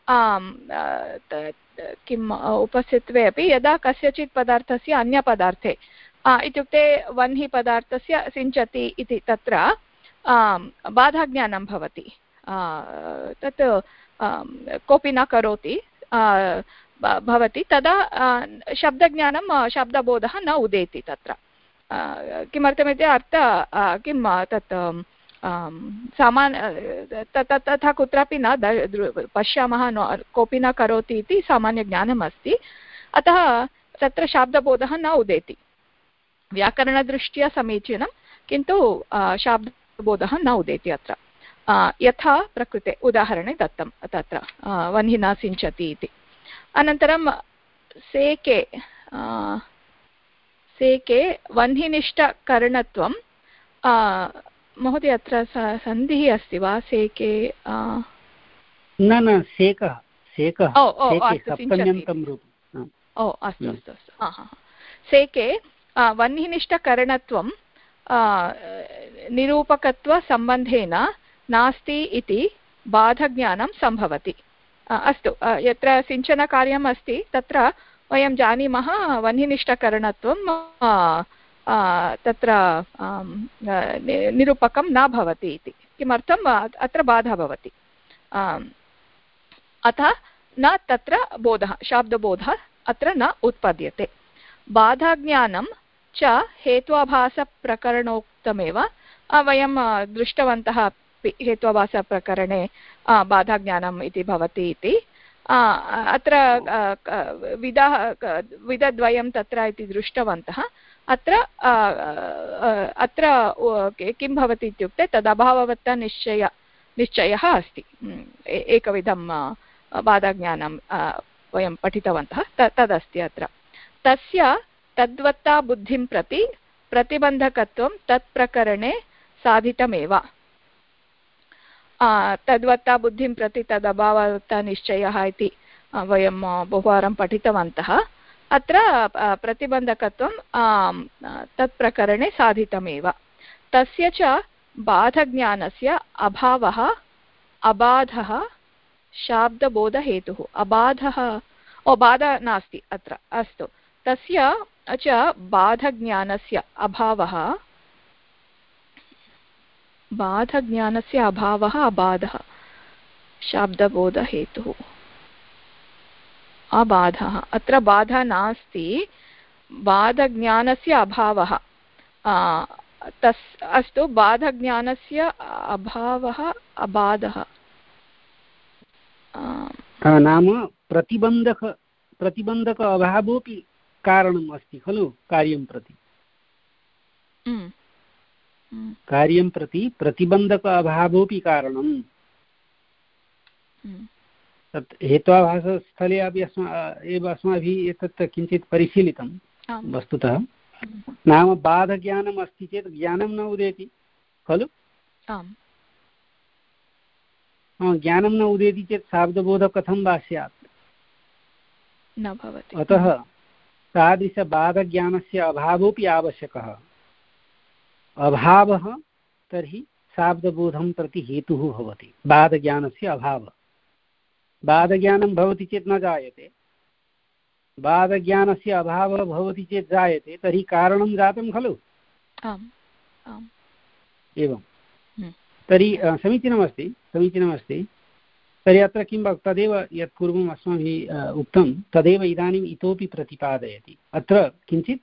किम् उपस्थित्वे अपि यदा कस्यचित् पदार्थस्य अन्यपदार्थे इत्युक्ते वह्निपदार्थस्य सिञ्चति इति तत्र बाधाज्ञानं भवति तत् कोऽपि न करोति भवति तदा शब्दज्ञानं शब्दबोधः न उदेति तत्र किमर्थमिति अर्थ किं तत् सामान्य तथा कुत्रापि न पश्यामः कोऽपि न करोति इति सामान्यज्ञानम् अस्ति अतः तत्र शाब्दबोधः न उदेति व्याकरणदृष्ट्या समीचीनं किन्तु शाब्दबोधः न उदेति अत्र यथा प्रकृते उदाहरणे दत्तं तत्र वह्निना सिञ्चति इति अनन्तरं सेके सेके वह्निनिष्ठकरणत्वं महोदय अत्र सन्धिः अस्ति वा सेके न न सेकः सेकः सप्तम्यन्तं रूपम् ओ अस्तु अस्तु अस्तु हा हा सेके वह्निनिष्ठकरणत्वं निरूपकत्वसम्बन्धेन नास्ति इति बाधज्ञानं सम्भवति अस्तु यत्र सिञ्चनकार्यम् अस्ति तत्र वयं जानीमः वह्निनिष्ठकरणत्वं तत्र निरूपकं न भवति इति किमर्थम् अत्र बाधा भवति अतः न तत्र बोधः शाब्दबोधः अत्र न उत्पद्यते बाधाज्ञानं च हेत्वाभासप्रकरणोक्तमेव वयं दृष्टवन्तः हेत्वाभासप्रकरणे बाधाज्ञानम् इति भवति इति अत्र विधः विधद्वयं तत्र इति दृष्टवन्तः। अत्र अत्र किं भवति इत्युक्ते तदभाववत्ता निश्चय निश्चयः अस्ति। एकविधं बाधज्ञानं वयं पठितवन्तः, तदस्ति अत्र। तस्य तद्वत्ता बुद्धिं प्रति प्रतिबन्धकत्वं तत्प्रकरणे साधितमेव। तद्वत्ता बुद्धिं प्रति तदभाववत्ता निश्चयः इति वयं बहुवारं पठितवन्तः। अत्र प्रतिबन्धकत्वं तत्प्रकरणे साधितमेव। तस्य च बाधज्ञानस्य अभावः अबाधः शाब्दबोधहेतुः। अबाधः ओ बाधः नास्ति अत्र, अस्तु। तस्य च बाधज्ञानस्य अभावः बाधज्ञानस्य अभावः अबाधः शाब्दबोधहेतुः। अबाधः अत्र बाधः नास्ति, बाधज्ञानस्य अभावः। तस् अस्तु, बाधज्ञानस्य अभावः अबाधः नाम प्रतिबन्धक प्रतिबन्धक अभावोऽपि कारणम् अस्ति खलु कार्यं प्रति। कार्यं प्रति प्रतिबन्धक अभावोऽपि कारणम्। तत् हेत्वाभासस्थले अपि अस्मा एव अस्माभिः एतत् किञ्चित् परिशीलितं वस्तुतः। नाम बाधज्ञानम् अस्ति चेत् ज्ञानं न उदेति खलु। ज्ञानं न उदेति चेत् शाब्दबोधः कथं वा स्यात्, न भवति। अतः तादृशबाधज्ञानस्य अभावोऽपि आवश्यकः। अभावः तर्हि शाब्दबोधं प्रति हेतुः भवति। बाधज्ञानस्य अभावः, बाधज्ञानं भवति चेत् न जायते, बाधज्ञानस्य अभावः भवति चेत् जायते, तर्हि कारणं जातं खलु। आम् आम् एवं तर्हि समीचीनमस्ति समीचीनमस्ति तर्हि अत्र किं वक् तदेव यत् पूर्वम् अस्माभिः उक्तं तदेव इदानीम् इतोपि प्रतिपादयति। अत्र किञ्चित्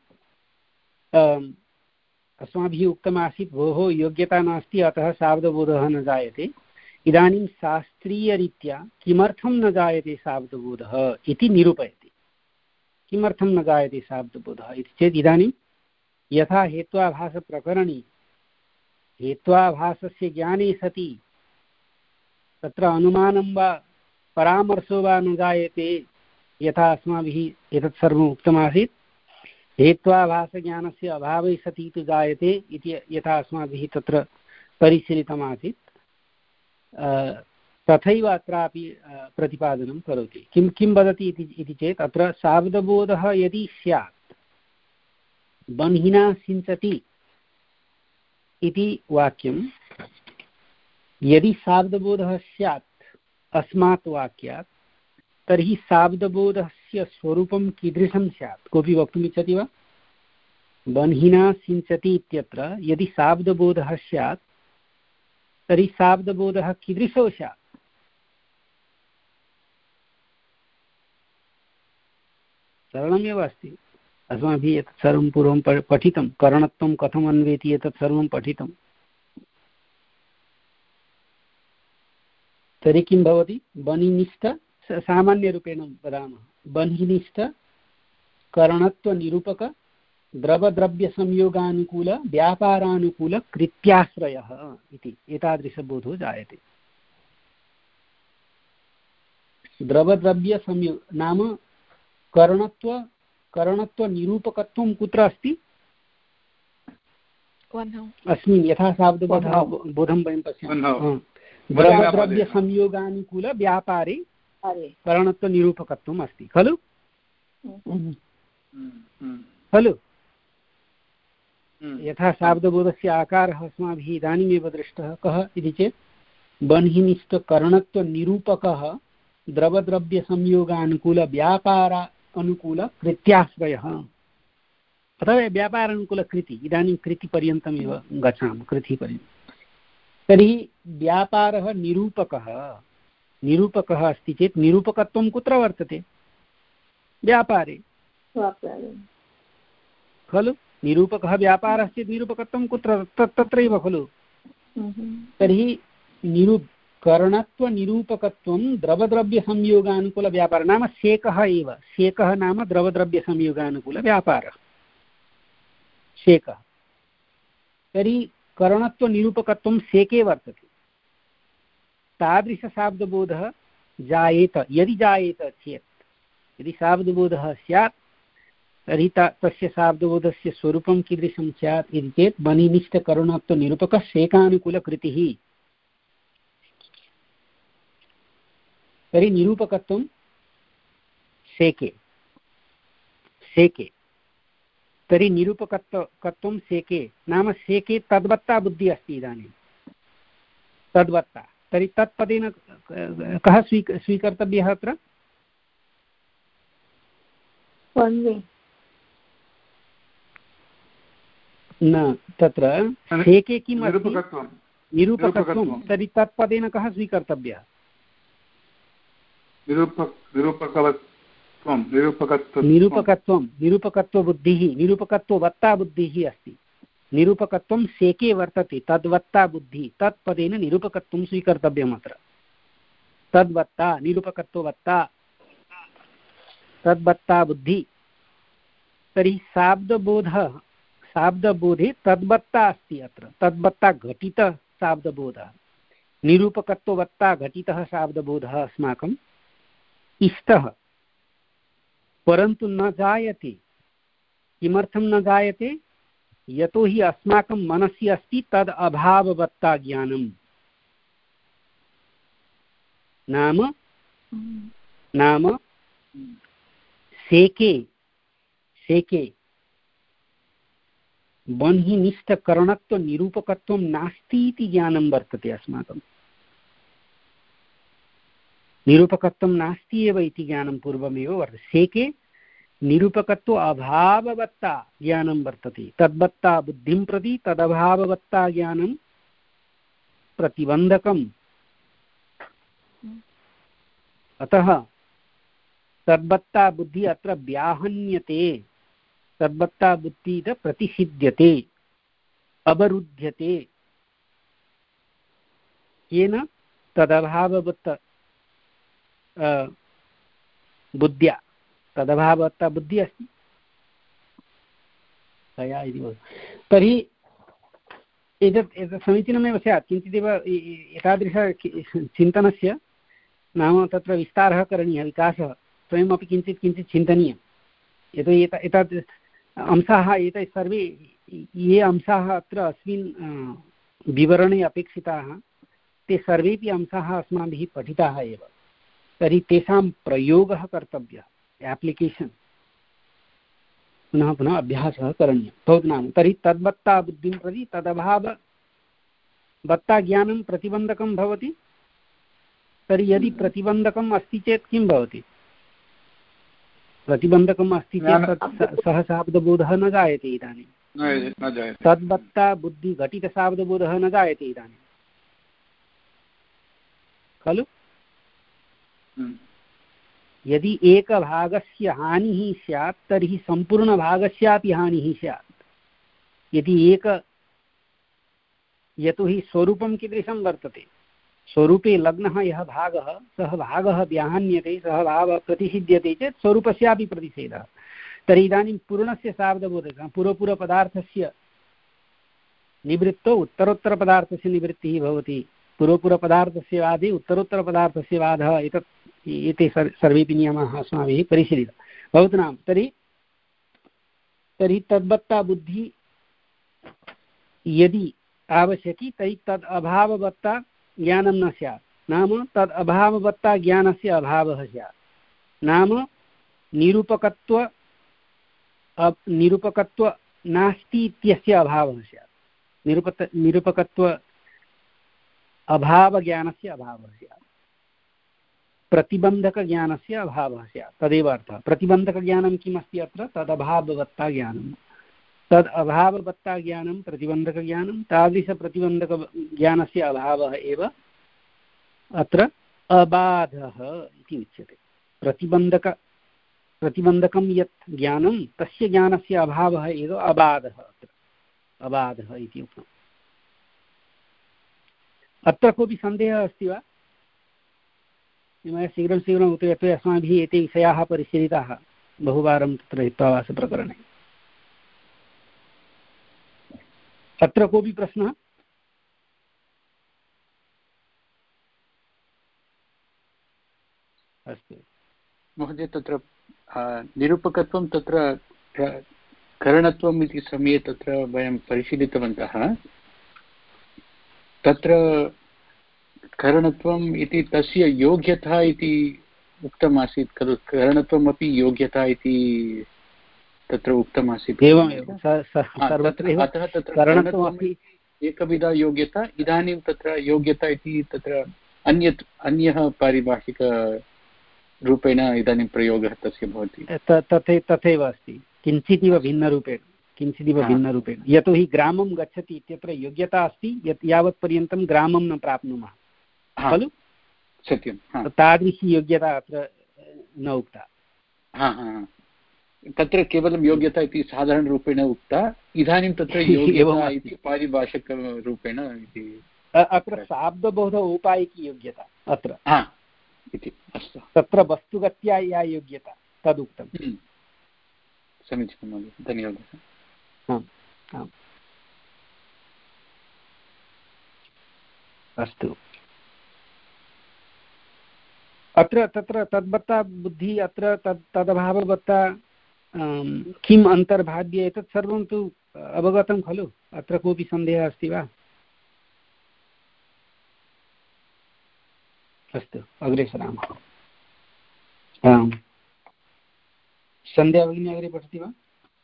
अस्माभिः उक्तमासीत् भोः योग्यता नास्ति अतः शाब्दबोधः न जायते। इदानीं शास्त्रीयरीत्या किमर्थं न जायते शाब्दबोधः इति निरूपयति। किमर्थं न जायते शाब्दबोधः इति चेत् इदानीं यथा हेत्वाभासप्रकरणे हेत्वाभासस्य ज्ञाने सति तत्र अनुमानं वा परामर्शो वा न जायते, यथा अस्माभिः एतत् सर्वम् उक्तमासीत्। हेत्वाभासज्ञानस्य अभावे सति तु जायते इति यथा अस्माभिः तत्र परिशीलितमासीत्, तथैव अत्रापि प्रतिपादनं करोति। किं किं वदति इति चेत् अत्र शाब्दबोधः यदि स्यात् बन्हिना सिञ्चति इति वाक्यं, यदि शाब्दबोधः स्यात् अस्मात् वाक्यात् तर्हि शाब्दबोधस्य स्वरूपं कीदृशं स्यात्, कोऽपि वक्तुम् इच्छति वा? बन्हिना सिञ्चति इत्यत्र यदि शाब्दबोधः स्यात् तर्हि शाब्दबोधः कीदृशो स्यात्? सरलमेव अस्ति। अस्माभिः एतत् सर्वं पूर्वं पठितं, करणत्वं कथम् अन्वेति एतत् सर्वं पठितं। तर्हि किं भवति? बन्हिनिष्ठ, सामान्यरूपेण वदामः, बन्हिनिष्ठ करणत्वनिरूपक द्रवद्रव्यसंयोगानुकूल व्यापारानुकूल कृत्याश्रयः इति एतादृशबोधो जायते। द्रवद्रव्यसंयोग नाम करणत्व करणत्वनिरूपकत्वं कुत्र अस्ति? अस्मिन् यथा शाब्दबोधः बोधं वयं पश्यामः। द्रवद्रव्यसंयोगानुकूल व्यापारे करणत्वनिरूपकत्वम् अस्ति खलु खलु यथा शाब्दबोधस्य आकारः अस्माभिः इदानीमेव दृष्टः। कः इति चेत् बन्हिनिष्ठकरणत्वनिरूपकः द्रवद्रव्यसंयोगानुकूल व्यापार अनुकूल कृत्याश्रयः। अतः व्यापारानुकूलकृति, इदानीं कृतिपर्यन्तमेव गच्छामः, कृतिपर्यन्तं। तर्हि व्यापारः निरूपकः निरूपकः अस्ति चेत् निरूपकत्वं कुत्र वर्तते? व्यापारे खलु। निरूपकः व्यापारः चेत् निरूपकत्वं कुत्र? तत्रैव खलु। तर्हि निरू करणत्वनिरूपकत्वं द्रवद्रव्यसंयोगानुकूलव्यापारः नाम सेकः एव सेकः नाम द्रवद्रव्यसंयोगानुकूलव्यापारः सेकः तर्हि करणत्वनिरूपकत्वं सेके वर्तते तादृशशाब्दबोधः जायेत यदि जायेत चेत् यदि शाब्दबोधः स्यात् तर्हि तस्य शाब्दबोधस्य स्वरूपं कीदृशं स्यात् इति चेत् बनिनिष्ठकरणत्वनिरूपकः सेकानुकूलकृतिः तर्हि निरूपकत्वं सेके सेके तर्हि निरूपकत्वं सेके नाम सेके तद्वत्ता बुद्धिः अस्ति इदानीं तद्वत्ता तर्हि तत्पदेन कः स्वीक स्वीकर्तव्यः अत्र न तत्र सेके किम् अस्ति निरूपकत्वं तर्हि तत्पदेन कः स्वीकर्तव्यः निरूपकत्वं निरूपकत्वबुद्धिः निरूपकत्ववत्ता बुद्धिः अस्ति निरूपकत्वं सेके वर्तते तद्वत्ता बुद्धिः तत्पदेन निरूपकत्वं स्वीकर्तव्यम् अत्र तद्वत्ता निरूपकत्ववत्ता तद्वत्ता बुद्धिः तर्हि शाब्दबोधः शाब्दबोधे तद्वत्ता अस्ति अत्र तद्वत्ता घटितः शाब्दबोधः निरूपकत्ववत्ता घटितः शाब्दबोधः अस्माकम् इष्टः परन्तु न जायते किमर्थं न जायते यतोहि अस्माकं मनसि अस्ति तद् अभाववत्ता ज्ञानम् नाम नाम सेके सेके बन्हिनिष्ठकरणत्वनिरूपकत्वं नास्ति इति ज्ञानं वर्तते अस्माकं निरूपकत्वं नास्ति एव इति ज्ञानं पूर्वमेव वर्तते सेके निरूपकत्व अभाववत्ता ज्ञानं वर्तते तद्वत्ता बुद्धिं प्रति तदभाववत्ता ज्ञानं प्रतिबन्धकम् अतः तद्वत्ता बुद्धिः अत्र व्याहन्यते तद्वत्ता बुद्धिः प्रतिषिध्यते अवरुध्यते येन तदभाववत्ता बुद्ध्या तदभाववत्ता बुद्धिः अस्ति तया इति वदति तर्हि एतत् एतत् समीचीनमेव स्यात् किञ्चिदेव एतादृश चिन्तनस्य नाम तत्र विस्तारः करणीयः विकासः स्वयमपि किञ्चित् किञ्चित् चिन्तनीयं यतोहि एत एतादृश अंशाः एते सर्वे ये अंशाः अत्र अस्मिन् विवरणे अपेक्षिताः ते सर्वेपि अंशाः अस्माभिः पठिताः एव तर्हि तेषां प्रयोगः कर्तव्यः एप्लिकेशन् पुनः पुनः अभ्यासः करणीयः भवतु नाम तर्हि तद्वत्ता बुद्धिं प्रति तदभाववत्ता ज्ञानं प्रतिबन्धकं भवति तर्हि यदि प्रतिबन्धकम् अस्ति चेत् किं भवति प्रतिबन्धकम् अस्ति चेत् सः शाब्दबोधः न जायते इदानीं तद्वत्ता बुद्धि घटितशाब्दबोधः न जायते इदानीं खलु यदि एकभागस्य हानिः स्यात् तर्हि सम्पूर्णभागस्यापि हानिः स्यात् यदि एक यतोहि स्वरूपं कीदृशं वर्तते स्वरूपे लग्नः यः भागः सः भागः व्याहन्यते सः भावः प्रतिषिध्यते चेत् स्वरूपस्यापि प्रतिषेधः तर्हि इदानीं पूर्णस्य शाब्दबोधः पूर्वपूर्वपदार्थस्य निवृत्तौ उत्तरोत्तरपदार्थस्य निवृत्तिः भवति पूर्वपूर्वपदार्थस्य वादे उत्तरोत्तरपदार्थस्य वादः एतत् एते सर्वेपि नियमाः अस्माभिः परिशीलिताः भवतु नाम तर्हि तर्हि तद्वत्ता बुद्धिः यदि आवश्यकी तर्हि तद् अभाववत्ता ज्ञानं न स्यात् नाम तद् अभाववत्ता ज्ञानस्य अभावः स्यात् नाम निरूपकत्व निरूपकत्व नास्ति इत्यस्य अभावः स्यात् निरूपक निरूपकत्व अभावज्ञानस्य अभावः स्यात् प्रतिबन्धकज्ञानस्य अभावः स्यात् तदेव अर्थः प्रतिबन्धकज्ञानं किम् अस्ति अत्र तदभाववत्ता ज्ञानं तद् अभाववत्ता ज्ञानं प्रतिबन्धकज्ञानं तादृशप्रतिबन्धकज्ञानस्य अभावः एव अत्र अबाधः इति उच्यते प्रतिबन्धक प्रतिबन्धकं यत् ज्ञानं तस्य ज्ञानस्य अभावः एव अबाधः अत्र अबाधः इति उक्तम् अत्र कोऽपि सन्देहः अस्ति वा मया शीघ्रं शीघ्रम् उक्तम् यतो अस्माभिः एते विषयाः परिशीलिताः बहुवारं तत्र हित्वाभासप्रकरणे। अत्र कोऽपि प्रश्नः? अस्तु महोदय, तत्र निरूपकत्वं तत्र करणत्वम् इति समये तत्र वयं परिशीलितवन्तः। तत्र करणत्वम् इति तस्य योग्यता इति उक्तमासीत् खलु, करणत्वमपि योग्यता इति तत्र उक्तमासीत्। एवमेव अतः तत्र करणत्वम् एकविधा योग्यता, इदानीं तत्र योग्यता इति तत्र अन्यत् अन्यः पारिभाषिकरूपेण इदानीं प्रयोगः तस्य भवति। तथे तथैव अस्ति, किञ्चिदिव भिन्नरूपेण किञ्चिदिव भिन्नरूपेण। यतोहि ग्रामं गच्छति इत्यत्र योग्यता अस्ति, यत् यावत्पर्यन्तं ग्रामं न प्राप्नुमः खलु, सत्यं। तादृशी योग्यता अत्र न उक्ता। तत्र केवलं योग्यता इति साधारणरूपेण उक्ता, इदानीं तत्र योग्यता इति पारिभाषिकरूपेण इति। अत्र शाब्दबोध औपायिकी योग्यता अत्र इति। अस्तु, तत्र वस्तुगत्या या योग्यता तदुक्तम्। समीचीनं महोदय, धन्यवादः। आम् आम् अस्तु। अत्र तत्र तद्वत्ता बुद्धिः अत्र तद् तदभाववत्ता किम् अन्तर्भाव्य एतत् सर्वं तु अवगतं खलु, अत्र कोऽपि सन्देहः अस्ति वा? अस्तु, अग्रे सरामः। आम्, सन्ध्या भगिनी अग्रे पठति वा?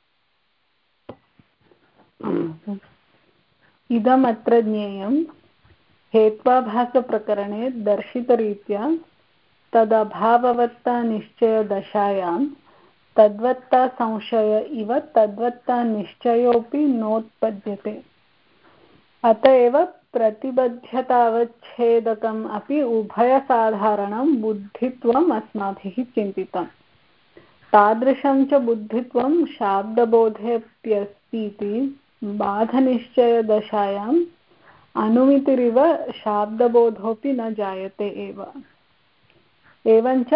इदमत्र ज्ञेयं हेत्वाभासप्रकरणे दर्शितरीत्या तदभाववत्ता निश्चयदशायां तद्वत्ता संशय इव तद्वत्ता निश्चयोऽपि नोत्पद्यते। अत एव प्रतिबध्यतावच्छेदकम् अपि उभयसाधारणं बुद्धित्वम् अस्माभिः चिन्तितम्। तादृशं च बुद्धित्वं शाब्दबोधेऽप्यस्तीति बाधनिश्चयदशायाम् अनुमितिरिव शाब्दबोधोऽपि न जायते एव। एवञ्च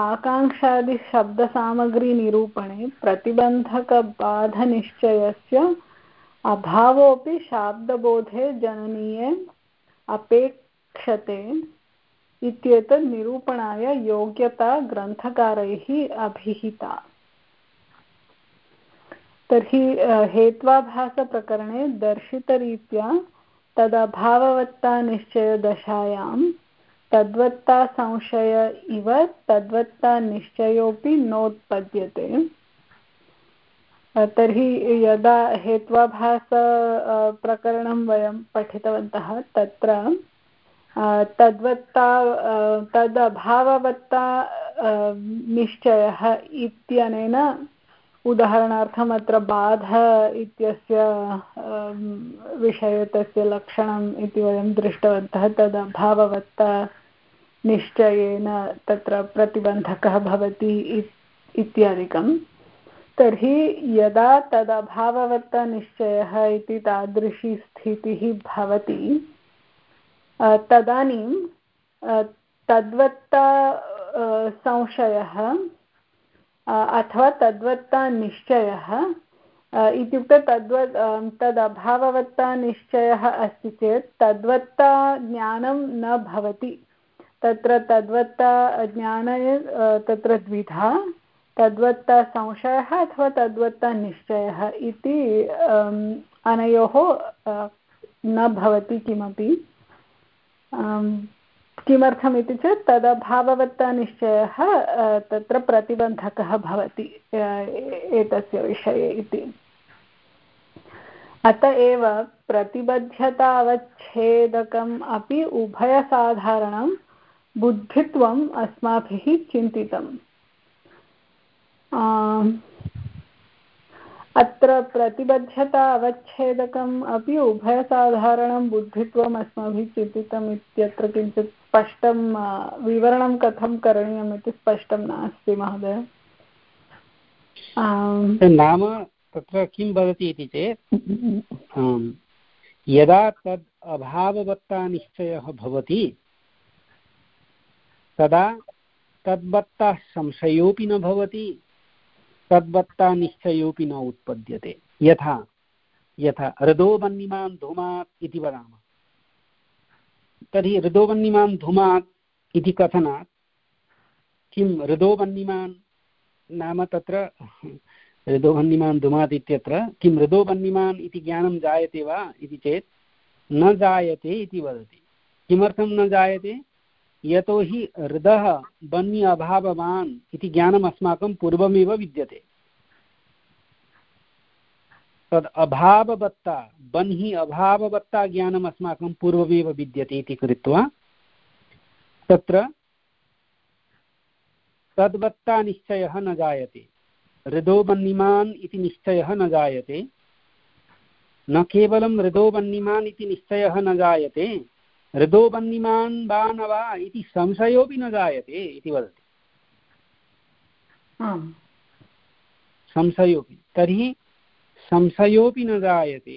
आकाङ्क्षादिशब्दसामग्रीनिरूपणे प्रतिबन्धकबाधनिश्चयस्य अभावोऽपि शाब्दबोधे जननीये अपेक्षते इत्येतत् निरूपणाय योग्यता ग्रन्थकारैः अभिहिता। तर्हि हेत्वाभासप्रकरणे दर्शितरीत्या तदभाववत्ता निश्चयदशायां तद्वत्ता संशय इव तद्वत्ता निश्चयोऽपि नोत्पद्यते। तर्हि यदा हेत्वाभास प्रकरणं वयं पठितवन्तः तत्र तद्वत्ता तदभाववत्ता निश्चयः इत्यनेन उदाहरणार्थम् अत्र बाध इत्यस्य विषये तस्य लक्षणम् इति वयं दृष्टवन्तः। तदभाववत्ता निश्चयेन तत्र प्रतिबन्धकः भवति इत्यादिकं। तर्हि यदा तदभाववत्ता निश्चयः इति तादृशी स्थितिः भवति तदानीं तद्वत्ता संशयः अथवा तद्वत्ता निश्चयः इत्युक्ते तद्वत् तदभाववत्ता निश्चयः अस्ति चेत् तद्वत्ता ज्ञानं न भवति। तत्र तद्वत्ता ज्ञाने तत्र द्विधा, तद्वत्ता संशयः अथवा तद्वत्ता निश्चयः इति अनयोः न भवति किमपि। किमर्थमिति चेत् तदभाववत्ता निश्चयः तत्र प्रतिबन्धकः भवति एतस्य विषये इति। अत एव प्रतिबध्यतावच्छेदकम् अपि उभयसाधारणं बुद्धित्वम् अस्माभिः चिन्तितम्। अत्र प्रतिबद्धता अवच्छेदकम् अपि उभयसाधारणं बुद्धित्वम् अस्माभिः चिन्तितम् इत्यत्र किञ्चित् स्पष्टं विवरणं कथं करणीयम् इति स्पष्टं नास्ति महोदय। नाम तत्र किं वदति इति चेत् यदा तद् अभाववत्ता निश्चयः भवति तदा तद्वत्ता संशयोऽपि न भवति, तद्वत्ता निश्चयोऽपि न उत्पद्यते। यथा यथा हृदोवह्निमान् धूमात् इति वदामः, तर्हि हृदोवह्निमान् धूमात् इति कथनात् किं हृदोवह्निमान् नाम तत्र हृदोवह्निमान् धूमात् इत्यत्र किं हृदोवह्निमान् इति ज्ञानं जायते वा इति चेत् न जायते इति वदति। किमर्थं न जायते? यतोहि हृदः वह्नि अभाववान् इति ज्ञानम् अस्माकं पूर्वमेव विद्यते। तद् अभाववत्ता वह्नि अभाववत्ता ज्ञानम् अस्माकं पूर्वमेव विद्यते इति कृत्वा तत्र तद्वत्ता निश्चयः न जायते। हृदोवह्निमान् इति निश्चयः न जायते। न केवलं हृदोवह्निमान् इति निश्चयः न जायते, हृदोवह्निमान् वा न वा इति संशयोऽपि न जायते इति वदति। संशयोऽपि, तर्हि संशयोऽपि न जायते,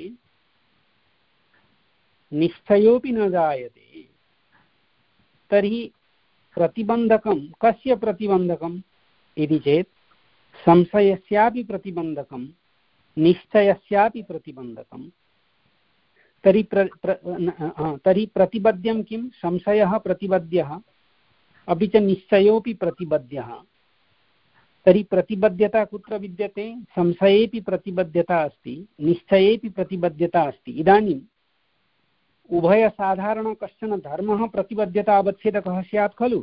निश्चयोऽपि न जायते, तर्हि प्रतिबन्धकं कस्य प्रतिबन्धकम् इति चेत् संशयस्यापि प्रतिबन्धकं, निश्चयस्यापि प्रतिबन्धकं। तर्हि प्र, प्र, तर्हि प्रतिबद्ध्यं किं? संशयः प्रतिबद्ध्यः, अपि च निश्चयोऽपि प्रतिबद्ध्यः। तर्हि प्रतिबद्धता कुत्र विद्यते? संशयेऽपि प्रतिबद्धता अस्ति, निश्चयेऽपि प्रतिबद्धता अस्ति। इदानीम् उभयसाधारण कश्चन धर्मः प्रतिबद्धता अवच्छेदकः स्यात् खलु?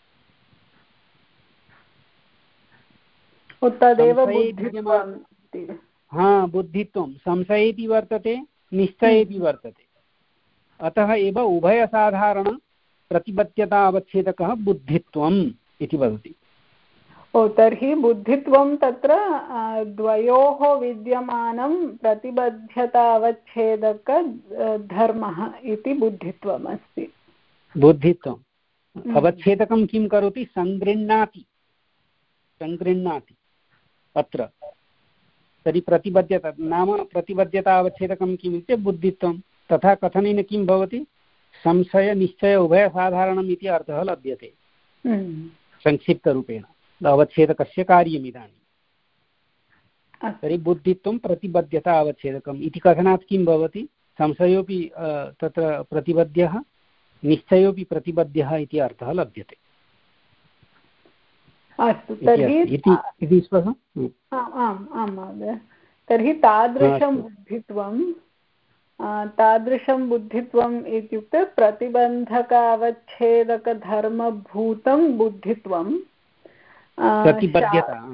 हा, बुद्धित्वं संशयेऽपि वर्तते, निश्चयेऽपि वर्तते। अतः एव उभयसाधारण प्रतिबद्धता अवच्छेदकः बुद्धित्वम् इति वदति। ओ, तर्हि बुद्धित्वं तत्र द्वयोः विद्यमानं प्रतिबद्धता अवच्छेदक धर्मः इति बुद्धित्वम् अस्ति। बुद्धित्वम् अवच्छेदकं किं करोति? सङ्गृह्णाति, सङ्गृह्णाति अत्र। तर्हि प्रतिबद्धता नाम प्रतिबद्धता अवच्छेदकं किम् इत्युक्ते बुद्धित्वं। तथा कथनेन किं भवति? संशय निश्चय उभयसाधारणम् इति अर्थः लभ्यते संक्षिप्तरूपेण अवच्छेदकस्य कार्यम् इदानीं। तर्हि बुद्धित्वं प्रतिबद्धता अवच्छेदकम् इति कथनात् किं भवति? संशयोऽपि तत्र प्रतिबद्धः, निश्चयोऽपि प्रतिबद्धः इति अर्थः लभ्यते। अस्तु, तर्हि इति स्पष्टम्? आम् आं महोदय। तर्हि तादृशं बुद्धित्वं तादृशं बुद्धित्वम् इत्युक्ते प्रतिबन्धकावच्छेदकधर्मभूतं बुद्धित्वं प्रतिबद्धता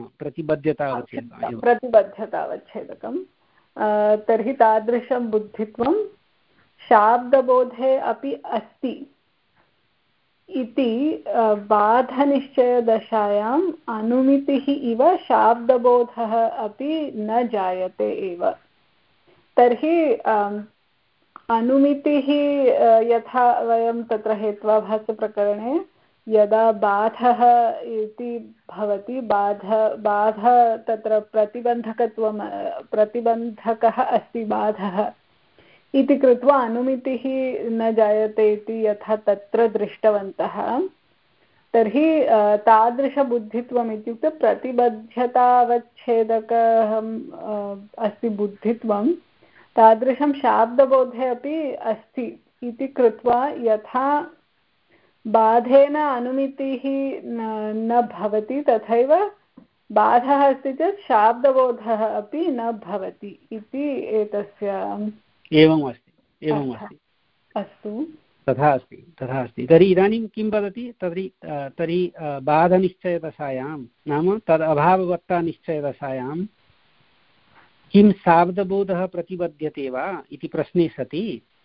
प्रतिबद्धतावच्छेदकं। तर्हि तादृशं बुद्धित्वं शाब्दबोधे अपि अस्ति इति बाधनिश्चयदशायाम् अनुमितिः इव शाब्दबोधः अपि न जायते एव। तर्हि अनुमितिः यथा वयं तत्र हेत्वाभासप्रकरणे यदा बाधः इति भवति, बाध बाध तत्र प्रतिबन्धकत्वं प्रतिबन्धकः अस्ति बाधः इति कृत्वा अनुमितिः न जायते इति यथा तत्र दृष्टवन्तः। तर्हि तादृशबुद्धित्वम् इत्युक्ते प्रतिबद्धतावच्छेदकम् अस्ति बुद्धित्वं, तादृशं शाब्दबोधे अपि अस्ति इति कृत्वा यथा बाधेन अनुमितिः न भवति तथैव बाधः अस्ति चेत् शाब्दबोधः अपि न भवति इति एतस्य एवम् अस्ति एवम् अस्ति अस्तु, तथा अस्ति तथा अस्ति। तर्हि इदानीं किं वदति? तर्हि तर्हि बाधनिश्चयदशायां नाम तद् अभाववत्ता निश्चयदशायां किं शाब्दबोधः प्रतिबध्यते वा इति प्रश्ने सति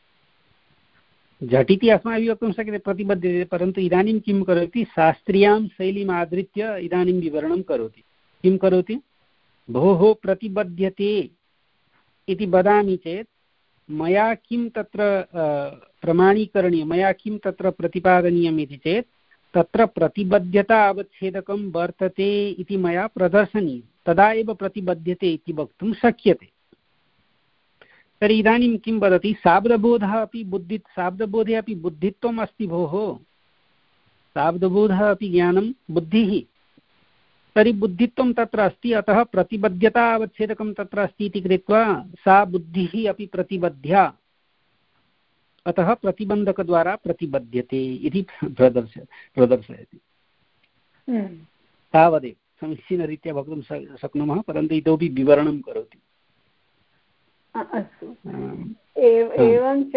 झटिति अस्माभिः वक्तुं शक्यते प्रतिबध्यते, परन्तु इदानीं किं करोति? शास्त्रीयां शैलीम् आधृत्य इदानीं विवरणं करोति। किं करोति? भोः प्रतिबध्यते इति वदामि चेत् मया किं तत्र प्रमाणीकरणीयं, मया किं तत्र प्रतिपादनीयम् इति चेत् तत्र प्रतिबद्धता अवच्छेदकं वर्तते इति मया प्रदर्शनीयं, तदा एव प्रतिबध्यते इति वक्तुं शक्यते। तर्हि इदानीं किं वदति? शाब्दबोधः अपि बुद्धि शाब्दबोधे अपि बुद्धित्वम् अस्ति भोः, शाब्दबोधः अपि ज्ञानं बुद्धिः, तर्हि बुद्धित्वं तत्र अस्ति, अतः प्रतिबद्धता अवच्छेदकं तत्र अस्ति इति कृत्वा सा बुद्धिः अपि प्रतिबद्ध्या, अतः प्रतिबन्धकद्वारा प्रतिबध्यते इति प्रदर्श प्रदर्शयति। तावदेव समीचीनरीत्या वक्तुं शक्नुमः, परन्तु इतोपि विवरणं करोति। अस्तु, एवञ्च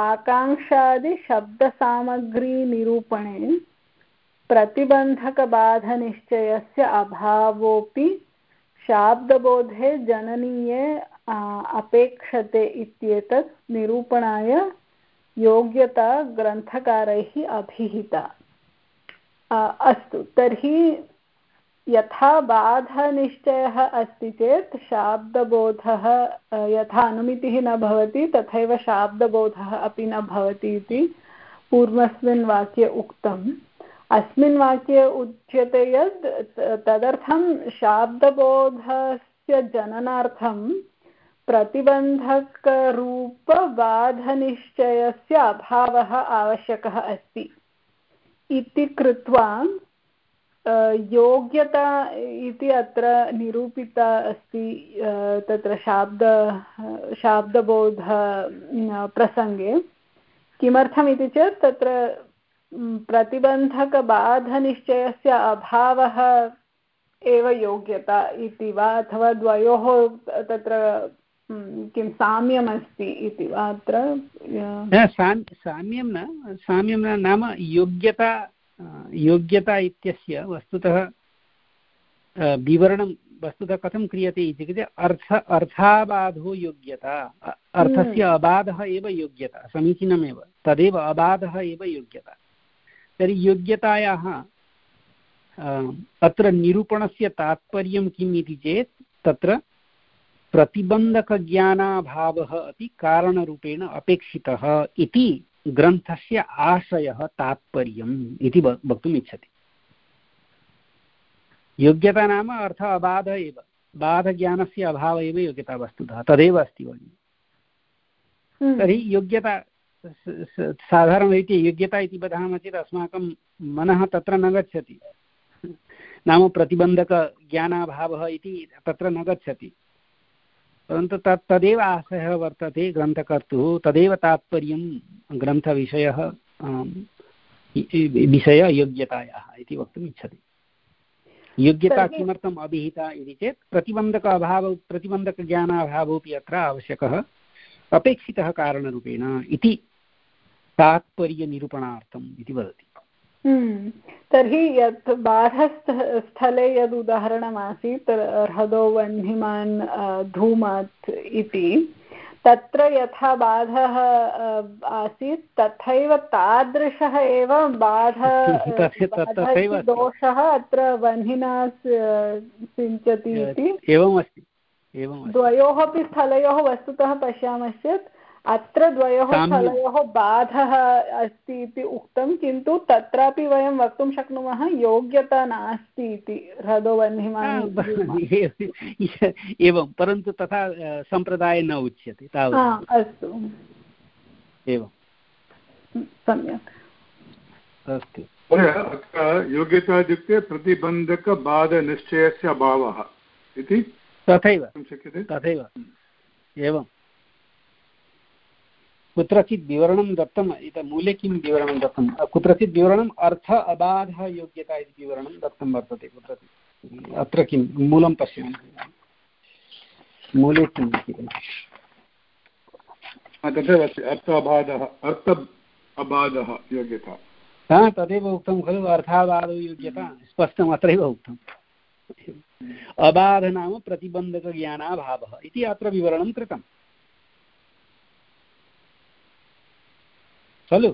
आकाङ्क्षादिशब्दसामग्रीनिरूपणे प्रतिबन्धकबाधनिश्चयस्य अभावोऽपि शाब्दबोधे जननीये अपेक्षते इत्येतत् निरूपणाय योग्यता ग्रन्थकारैः अभिहिता। अस्तु, तर्हि यथा बाधनिश्चयः अस्ति चेत् शाब्दबोधः यथा अनुमितिः न भवति तथैव शाब्दबोधः अपि न भवति इति पूर्वस्मिन् वाक्ये उक्तम्। अस्मिन् वाक्ये उच्यते यत् तदर्थं शाब्दबोधस्य जननार्थं प्रतिबन्धकरूपबाधनिश्चयस्य अभावः आवश्यकः अस्ति इति कृत्वा योग्यता इति अत्र निरूपिता अस्ति तत्र शाब्द शाब्दबोध प्रसङ्गे। किमर्थमिति चेत् तत्र प्रतिबन्धकबाधनिश्चयस्य अभावः एव योग्यता इति वा, अथवा द्वयोः तत्र किं साम्यमस्ति इति वा? अत्र साम्यं न साम्यं न नाम योग्यता योग्यता इत्यस्य वस्तुतः विवरणं वस्तुतः कथं क्रियते इति कृते अर्थ अर्थाबाधो योग्यता, अर्थस्य अबाधः एव योग्यता, समीचीनमेव, तदेव अबाधः एव योग्यता। तर्हि योग्यतायाः अत्र निरूपणस्य तात्पर्यं किम् इति चेत् तत्र प्रतिबन्धकज्ञानाभावः अपि कारणरूपेण अपेक्षितः इति ग्रन्थस्य आशयः तात्पर्यम् इति वक्तुम् इच्छति। योग्यता नाम अर्थ अबाध एव, बाधज्ञानस्य अभावः एव योग्यता वस्तुतः, तदेव अस्ति भगिनि। तर्हि योग्यता साधारणरीत्या योग्यता इति वदामः चेत् अस्माकं मनः तत्र न गच्छति, नाम प्रतिबन्धकज्ञानाभावः इति तत्र न गच्छति, परन्तु तत् तदेव आशयः वर्तते ग्रन्थकर्तुः, तदेव तात्पर्यं ग्रन्थविषयः विषययोग्यतायाः इति वक्तुम् इच्छति। योग्यता किमर्थम् अभिहिता इति चेत् प्रतिबन्धक अभावः प्रतिबन्धकज्ञानाभावोऽपि अत्र आवश्यकः, अपेक्षितः कारणरूपेण इति तात्पर्यनिरूपणार्थम् इति वदति। तर्हि यत् बाधस्थले यद् उदाहरणमासीत् हृदो वह्निमान् धूमात् इति, तत्र यथा बाधः आसीत् तथैव तादृशः एव बाध दोषः अत्र वह्निना सिञ्चति इति एवमस्ति। एवं द्वयोः अपि स्थलयोः वस्तुतः पश्यामश्चेत् अत्र द्वयोः स्थलयोः बाधः अस्ति इति उक्तं, किन्तु तत्रापि वयं वक्तुं शक्नुमः योग्यता नास्ति इति हृदो वह्निमान्। एवं, परन्तु तथा सम्प्रदाये न उच्यते तावत्। अस्तु, एवं सम्यक् अस्तु। अत्र योग्यता इत्युक्ते प्रतिबन्धकबाधनिश्चयस्य अभावः इति तथैव शक्यते, तथैव एवं कुत्रचित् विवरणं दत्तम्, इतः मूले किं विवरणं दत्तं, कुत्रचित् विवरणम् अर्थ अबाधः योग्यता इति विवरणं दत्तं वर्तते कुत्रचित्। अत्र किं मूलं पश्यामः, मूले किं तथैव अस्ति अर्थ अबाधः, अर्थ अबाधः योग्यता। हा, तदेव उक्तं खलु, अर्थाबाधो योग्यता, स्पष्टम् अत्रैव उक्तम्। अबाध नाम प्रतिबन्धकज्ञानाभावः इति अत्र विवरणं कृतम् खलु।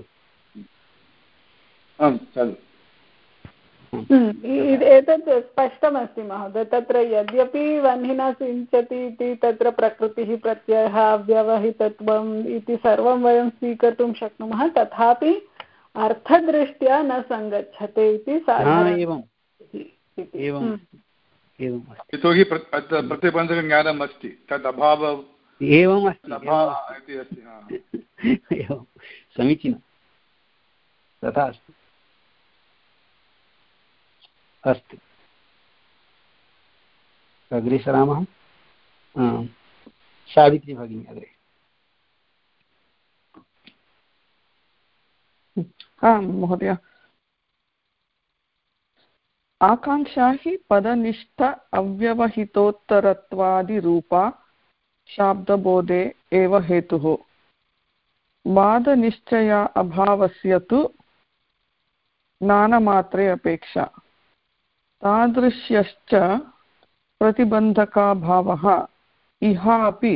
एतत् स्पष्टमस्ति महोदय, तत्र यद्यपि वह्निना सिञ्चति इति तत्र प्रकृतिः प्रत्ययः अव्यवहितत्वम् इति सर्वं वयं स्वीकर्तुं शक्नुमः, तथापि अर्थदृष्ट्या न सङ्गच्छते इति साधारणम्। यतोहि प्रतिबन्धकज्ञानम् अस्ति, तद् अभावः एवम् अस्ति, समीचीनं, तथा अस्ति। अस्तु अग्रे सरामः। सावित्री भगिनी अग्रे। आं महोदय, आकाङ्क्षा हि पदनिष्ठ अव्यवहितोत्तरत्वादिरूपा शाब्दबोधे एव हेतुः। वादनिश्चय अभावस्य तु ज्ञानमात्रे अपेक्षा। तादृश्यश्च प्रतिबन्धकाभावः इहापि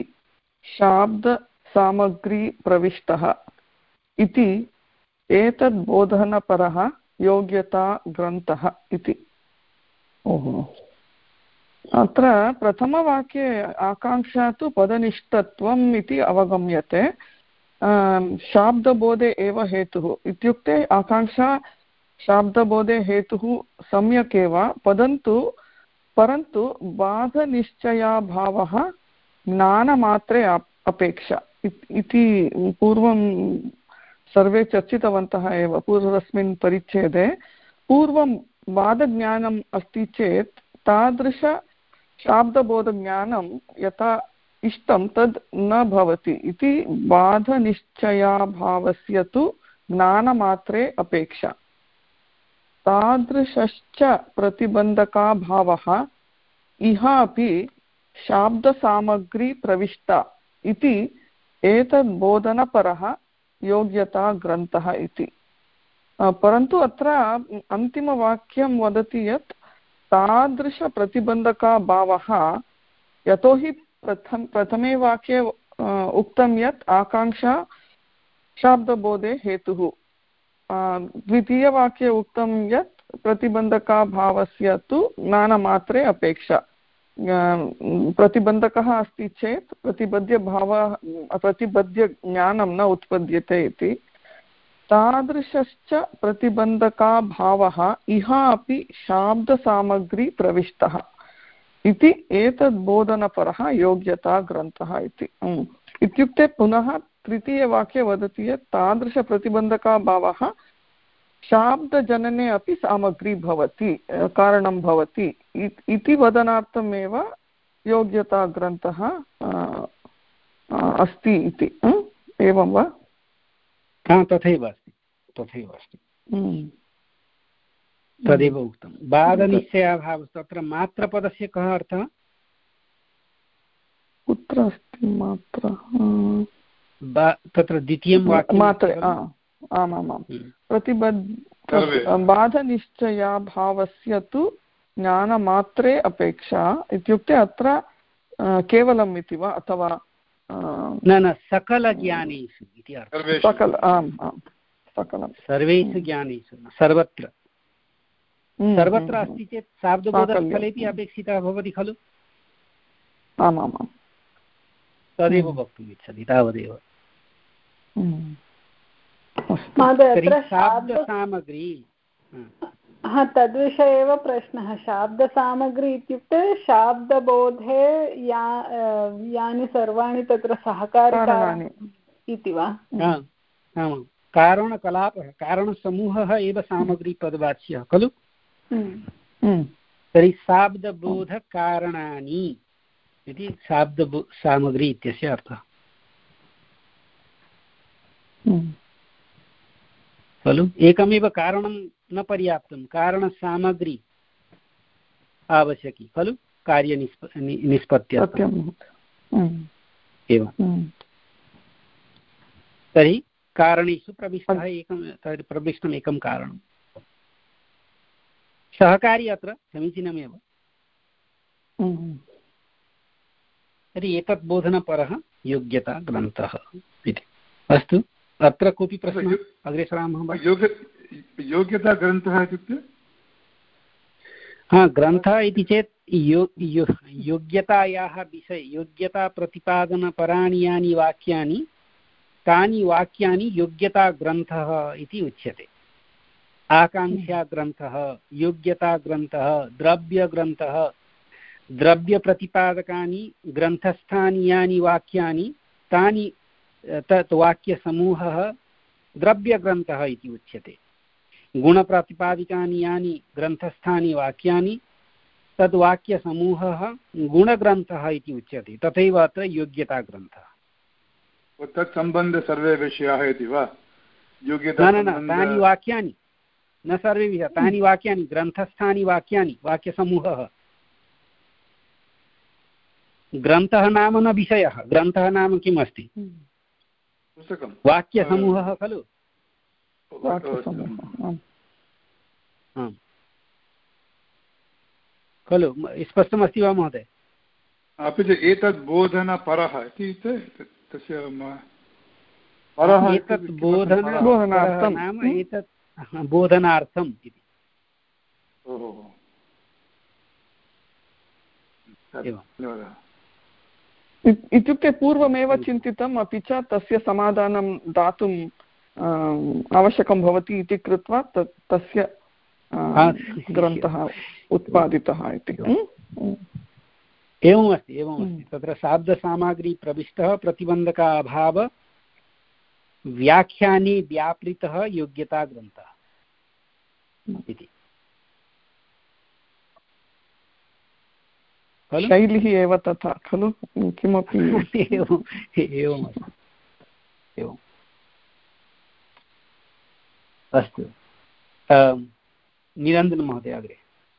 शाब्दसामग्रीप्रविष्टः इति एतद्बोधनपरः योग्यता ग्रन्थः इति। ओहो, अत्र प्रथमवाक्ये आकाङ्क्षा तु पदनिष्ठत्वम् इति अवगम्यते। शाब्दबोधे एव हेतुः इत्युक्ते आकाङ्क्षा शाब्दबोधे हेतुः सम्यक् एव, परन्तु परन्तु बाधनिश्चयाभावः ज्ञानमात्रे अपेक्षा इति पूर्वं सर्वे चर्चितवन्तः एव पूर्वस्मिन् परिच्छेदे। पूर्वं वादज्ञानम् अस्ति चेत् तादृश शाब्दबोधज्ञानं यथा इष्टं तद् न भवति इति बाधनिश्चयाभावस्य तु ज्ञानमात्रे अपेक्षा। तादृशश्च प्रतिबन्धकाभावः इहापि शाब्दसामग्री प्रविष्टा इति एतद्बोधनपरः योग्यता ग्रन्थः इति। परन्तु अत्र अन्तिमवाक्यं वदति यत् तादृशप्रतिबन्धकाभावः, यतोहि प्रथम प्रथमे वाक्ये उक्तं यत् आकाङ्क्षा शाब्दबोधे हेतुः, द्वितीयवाक्ये उक्तं यत् प्रतिबन्धकाभावस्य तु ज्ञानमात्रे अपेक्षा। प्रतिबन्धकः अस्ति चेत् प्रतिबध्यभावः प्रतिबध्यज्ञानं न उत्पद्यते इति। तादृशश्च प्रतिबन्धकाभावः इहापि शाब्दसामग्री प्रविष्टः इति एतद्बोधनपरः योग्यता ग्रन्थः इति। इत्युक्ते पुनः तृतीयवाक्ये वदति यत् तादृशप्रतिबन्धकाभावः शाब्दजनने अपि सामग्री भवति, कारणं भवति इति वदनार्थमेव योग्यताग्रन्थः अस्ति इति। एवं वा? तथैव अस्ति, तथैव अस्ति, तदेव उक्तं। बाधनिश्चयाभावः, तत्र मात्रपदस्य कः अर्थः? कुत्र अस्ति मात्रा? तत्र द्वितीयं वाक्यं मात्रे, आमामां प्रतिबद्ध बाधनिश्चयाभावस्य तु ज्ञानमात्रे अपेक्षा इत्युक्ते अत्र केवलम् इति वा, अथवा न न सकलज्ञानेषु इति अर्थः। सकल आम् आम् सकलं सर्वेषु ज्ञानेषु, सर्वत्र सर्वत्र अस्ति चेत् शाब्दबोधस्थलेपि अपेक्षितः भवति खलु? आमामां तदेव वक्तुम् इच्छति, तावदेव। शाब्दसामग्री, हा तद्विषये एव प्रश्नः। शाब्दसामग्री इत्युक्ते शाब्दबोधे या यानि सर्वाणि तत्र सहकारिकानि इति वा? कारणकलापः, कारणसमूहः एव सामग्रीपदवाच्यः खलु? तर्हि शाब्दबोधकारणानि इति शाब्दबो सामग्री इत्यस्य अर्थः खलु? एकमेव कारणं न पर्याप्तं, कारणसामग्री आवश्यकी खलु कार्यनिष्प निष्पत्त्यर्थम् एवं। तर्हि कारणेषु प्रविष्टः एकं प्रविष्टम् एकं कारणं सहकारी, अत्र समीचीनमेव। तर्हि एतत् बोधनपरः योग्यता ग्रन्थः इति। अस्तु, अत्र कोऽपि प्रश्नः? अग्रे सरामः। योग्यता ग्रन्थः इत्युक्ते हा ग्रन्थः इति चेत् यो यो योग्यतायाः विषये योग्यताप्रतिपादनपराणि यानि वाक्यानि तानि वाक्यानि योग्यताग्रन्थः इति उच्यते। आकाङ्क्षाग्रन्थः, योग्यताग्रन्थः, द्रव्यग्रन्थः, द्रव्यप्रतिपादकानि ग्रन्थस्थानि यानि वाक्यानि तानि तत् वाक्यसमूहः द्रव्यग्रन्थः इति उच्यते। गुणप्रातिपादिकानि यानि ग्रन्थस्थानि वाक्यानि तद्वाक्यसमूहः गुणग्रन्थः इति उच्यते। तथैव अत्र योग्यताग्रन्थः। तत्सम्बन्ध सर्वे विषयाः इति वा? योग्यता न न तानि वाक्यानि न सर्वे विषयाः, तानि वाक्यानि ग्रन्थस्थानि वाक्यानि, वाक्यसमूहः। ग्रन्थः नाम न विषयः, ग्रन्थः नाम किम् अस्ति? पुस्तकं, वाक्यसमूहः खलु। खलु स्पष्टमस्ति वा महोदय? अपि च एतद् बोधनपरः इति तस्य परः एतत् बोधनार्थं नाम एतत् बोधनार्थम् इति। इत्युक्ते पूर्वमेव चिन्तितम्, अपि च तस्य समाधानं दातुम् आवश्यकं भवति इति कृत्वा तस्य ग्रन्थः उत्पादितः इति। एवमस्ति एवमस्ति तत्र शाब्दसामग्री प्रविष्टः प्रतिबन्धकाभाव व्याख्याने व्यापृतः योग्यताग्रन्थः इति। शैलिः एव तथा खलु, किमपि एवम् एवमस्ति एवम्। अस्तु, निरञ्जनमहोदय अग्रे।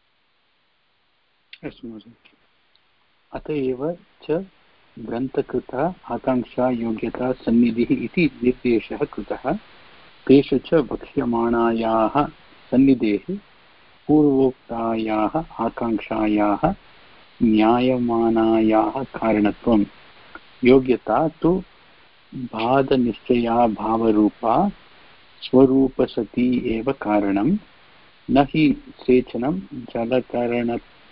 अस्तु महोदय। अत एव च ग्रन्थकृता आकाङ्क्षा योग्यता सन्निधिः इति निर्देशः कृतः। तेषु च वक्ष्यमाणायाः सन्निधेः पूर्वोक्तायाः आकाङ्क्षायाः न्यायमानायाः कारणत्वं। योग्यता तु बाधनिश्चया भावरूपा स्वरूपसती एव कारणं, न हि सेचनं जलकरण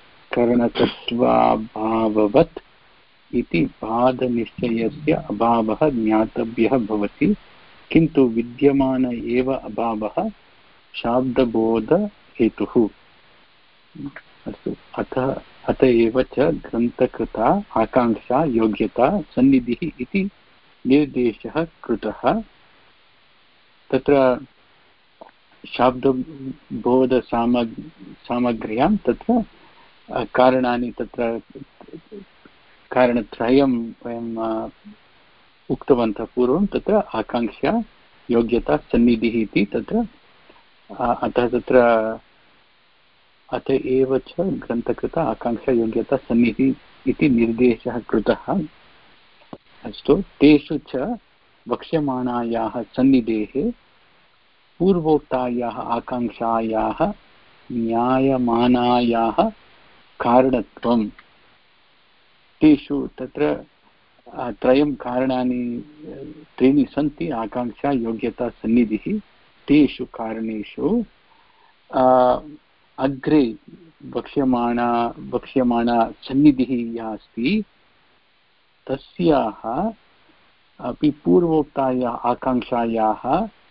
करणतत्त्वाभाववत् इति बाधनिश्चयस्य अभावः ज्ञातव्यः भवति, किन्तु विद्यमान एव अभावः शाब्दबोधहेतुः। अस्तु, अतः अत एव च ग्रन्थकृता आकाङ्क्षा योग्यता सन्निधिः इति निर्देशः कृतः। तत्र शाब्दबोधसामग् सामग्र्यां तत्र कारणानि, तत्र कारणत्रयं वयं उक्तवन्तः पूर्वं। तत्र आकाङ्क्षा योग्यता सन्निधिः इति तत्र अतः तत्र अत एव च ग्रन्थकृता आकाङ्क्षा योग्यता सन्निधिः इति निर्देशः कृतः। अस्तु, तेषु च वक्ष्यमाणायाः सन्निधेः पूर्वोक्तायाः आकाङ्क्षायाः न्यायमानायाः कारणत्वं। तेषु तत्र त्रयं कारणानि त्रीणि सन्ति, आकाङ्क्षा योग्यता सन्निधिः। तेषु कारणेषु अग्रे वक्ष्यमाणा वक्ष्यमाणा सन्निधिः या अस्ति तस्याः अपि पूर्वोक्तायाः आकाङ्क्षायाः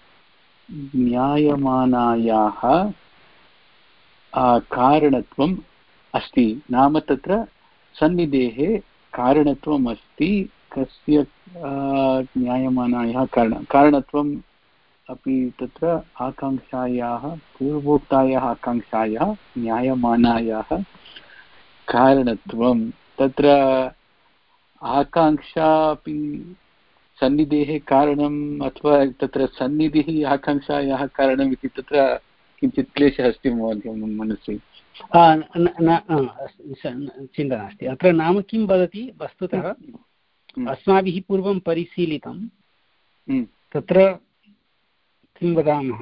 न्यायमानायाः कारणत्वम् अस्ति। नाम तत्र सन्निधेः कारणत्वम् अस्ति। कस्य न्यायमानायाः कारण कारणत्वम् अपि तत्र आकाङ्क्षायाः पूर्वोक्तायाः आकाङ्क्षायाः न्यायमानायाः कारणत्वं। तत्र आकाङ्क्षा अपि सन्निधेः कारणम् अथवा तत्र सन्निधिः आकाङ्क्षायाः कारणम् इति तत्र किञ्चित् क्लेशः अस्ति महोदय मम मनसि। चिन्ता नास्ति। अत्र नाम किं वदति, वस्तुतः अस्माभिः पूर्वं परिशीलितं। तत्र किं वदामः,